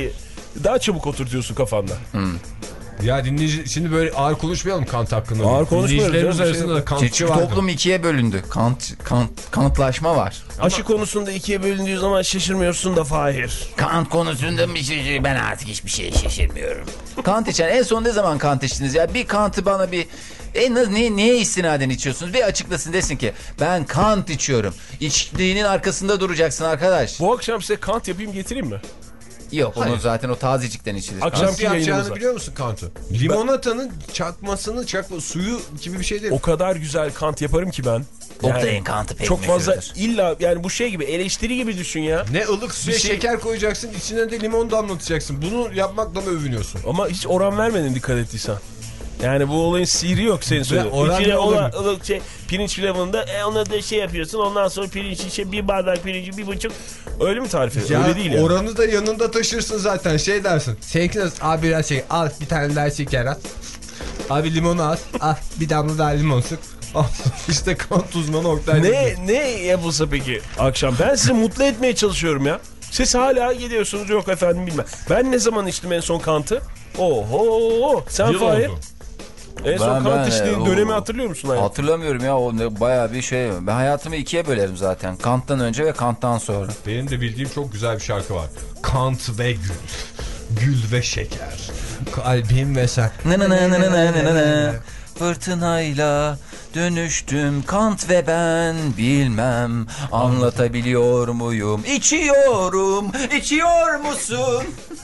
daha çabuk oturtuyorsun kafanda. Ya dinleyici şimdi böyle ağır konuşmayalım Kant hakkında. Ağır konuşmuyoruz Dinleyicilerimiz canım, arasında şey da Kantçı Çünkü vardı. toplum ikiye bölündü. Kant, Kant, Kantlaşma var. Aşı konusunda ikiye bölündüğü zaman şaşırmıyorsun da Fahir. Kant konusunda bir şey, ben artık hiçbir şeye şaşırmıyorum. Kant içen en son ne zaman Kant içtiniz ya? Bir Kant'ı bana bir en ne, neye istinaden içiyorsunuz? Bir açıklasın, desin ki ben Kant içiyorum. İçtiğinin arkasında duracaksın arkadaş. Bu akşam size Kant yapayım getireyim mi? Yok onu Hayır. zaten o tazecikten içilir. Akşam- Nasıl yapacağını yayınımız var. biliyor musun Kant'ı? Limonatanın çakmasını çakma suyu gibi bir şey değil. O kadar güzel Kant yaparım ki ben. Oktay'ın Kant'ı pek çok fazla meşhurdur. illa yani bu şey gibi eleştiri gibi düşün ya. Ne ılık suya Bir şey- şeker koyacaksın, içine de limon damlatacaksın. Bunu yapmakla mı övünüyorsun? Ama hiç oran vermedin dikkat ettiysen. Yani bu olayın sihri yok senin söylediğin. oran İçine ne olur ola, ola, şey, pirinç pilavında e, ona da şey yapıyorsun. Ondan sonra pirinç şey, bir bardak pirinci bir buçuk. Öyle mi tarif ediyorsun? Ya Öyle değil yani. oranı da yanında taşırsın zaten, şey dersin. Seninki nasıl? Abi biraz şeker al, bir tane daha şeker at. Abi limonu at, al bir damla daha limon sık. İşte Kant uzmanı Oktay. Ne, ne yapılsa peki akşam? Ben sizi mutlu etmeye çalışıyorum ya. Siz hala gidiyorsunuz, yok efendim bilmem. Ben ne zaman içtim en son Kant'ı? Oho, sen Yıl Fahir. oldu. En son Ben- Kant ben, içtiğin o- dönemi hatırlıyor musun? Hayat? Hatırlamıyorum ya, o ne, bayağı bir şey. Ben hayatımı ikiye bölerim zaten. Kant'tan önce ve Kant'tan sonra. Benim de bildiğim çok güzel bir şarkı var. Kant ve gül. Gül ve şeker. Kalbim ve sen. Ne ne ne ne ne ne ne ne. Fırtınayla dönüştüm Kant ve ben, bilmem anlatabiliyor muyum? İçiyorum, içiyor musun?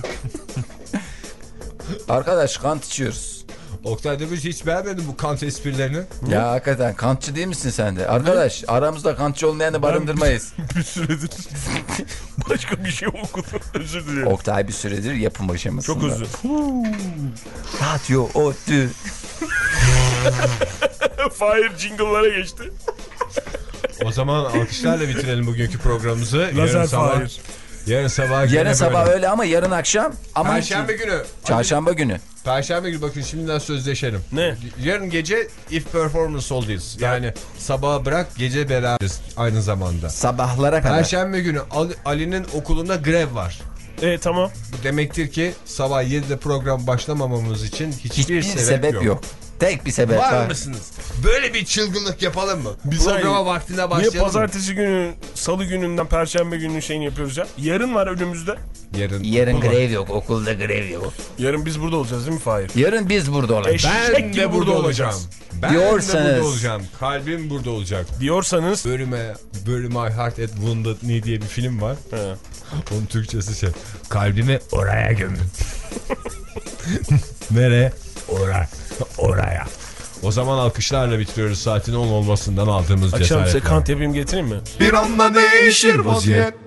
Arkadaş Kant içiyoruz. Oktay Demirci hiç beğenmedin bu Kant esprilerini. Ya hakikaten Kantçı değil misin sen de? Arkadaş aramızda Kantçı olmayanı barındırmayız. Bir süredir başka bir şey okudum. Özür dilerim. Oktay bir süredir yapım aşamasında. Çok özür. Radyo ODTÜ. Fahir jingle'lara geçti. O zaman alkışlarla bitirelim bugünkü programımızı. Lazer Yarın sabah, Fahir. yarın sabah, Yarın sabah öyle ama yarın akşam. Ama Perşembe günü. Çarşamba günü. Perşembe günü bakın şimdiden sözleşelim. Ne? Yarın gece if performance olacağız. Yani sabaha bırak gece beraberiz aynı zamanda. Sabahlara kadar. Perşembe günü Ali- Ali'nin okulunda grev var. E tamam. Bu demektir ki sabah yedide program başlamamamız için hiçbir, Hiçbir sebep, sebep, yok. yok. Tek bir sebep var. Var mısınız? Böyle bir çılgınlık yapalım mı? Bir Programa saniye. vaktinde Niye başlayalım mı? pazartesi günü, salı gününden perşembe gününün şeyini yapıyoruz ya? Yarın var önümüzde. Yarın, Yarın okul var. grev yok, okulda grev yok. Yarın biz burada olacağız değil mi Fahir? Yarın biz burada olacağız. Eş- Ben Eşek gibi de burada burada olacağım. olacağız. Ben de Diyorsanız. burada olacağım. Kalbim burada olacak. Diyorsanız. Bölüme, Bury My Heart at Wounded Knee diye bir film var. He. Onun Türkçesi şey. Kalbimi oraya gömün. Nereye? Oraya. Oraya. O zaman alkışlarla bitiriyoruz. Saatin on olmasından aldığımız Akşam size cesaretle. Kant yapayım getireyim mi? Bir anda değişir vaziyet.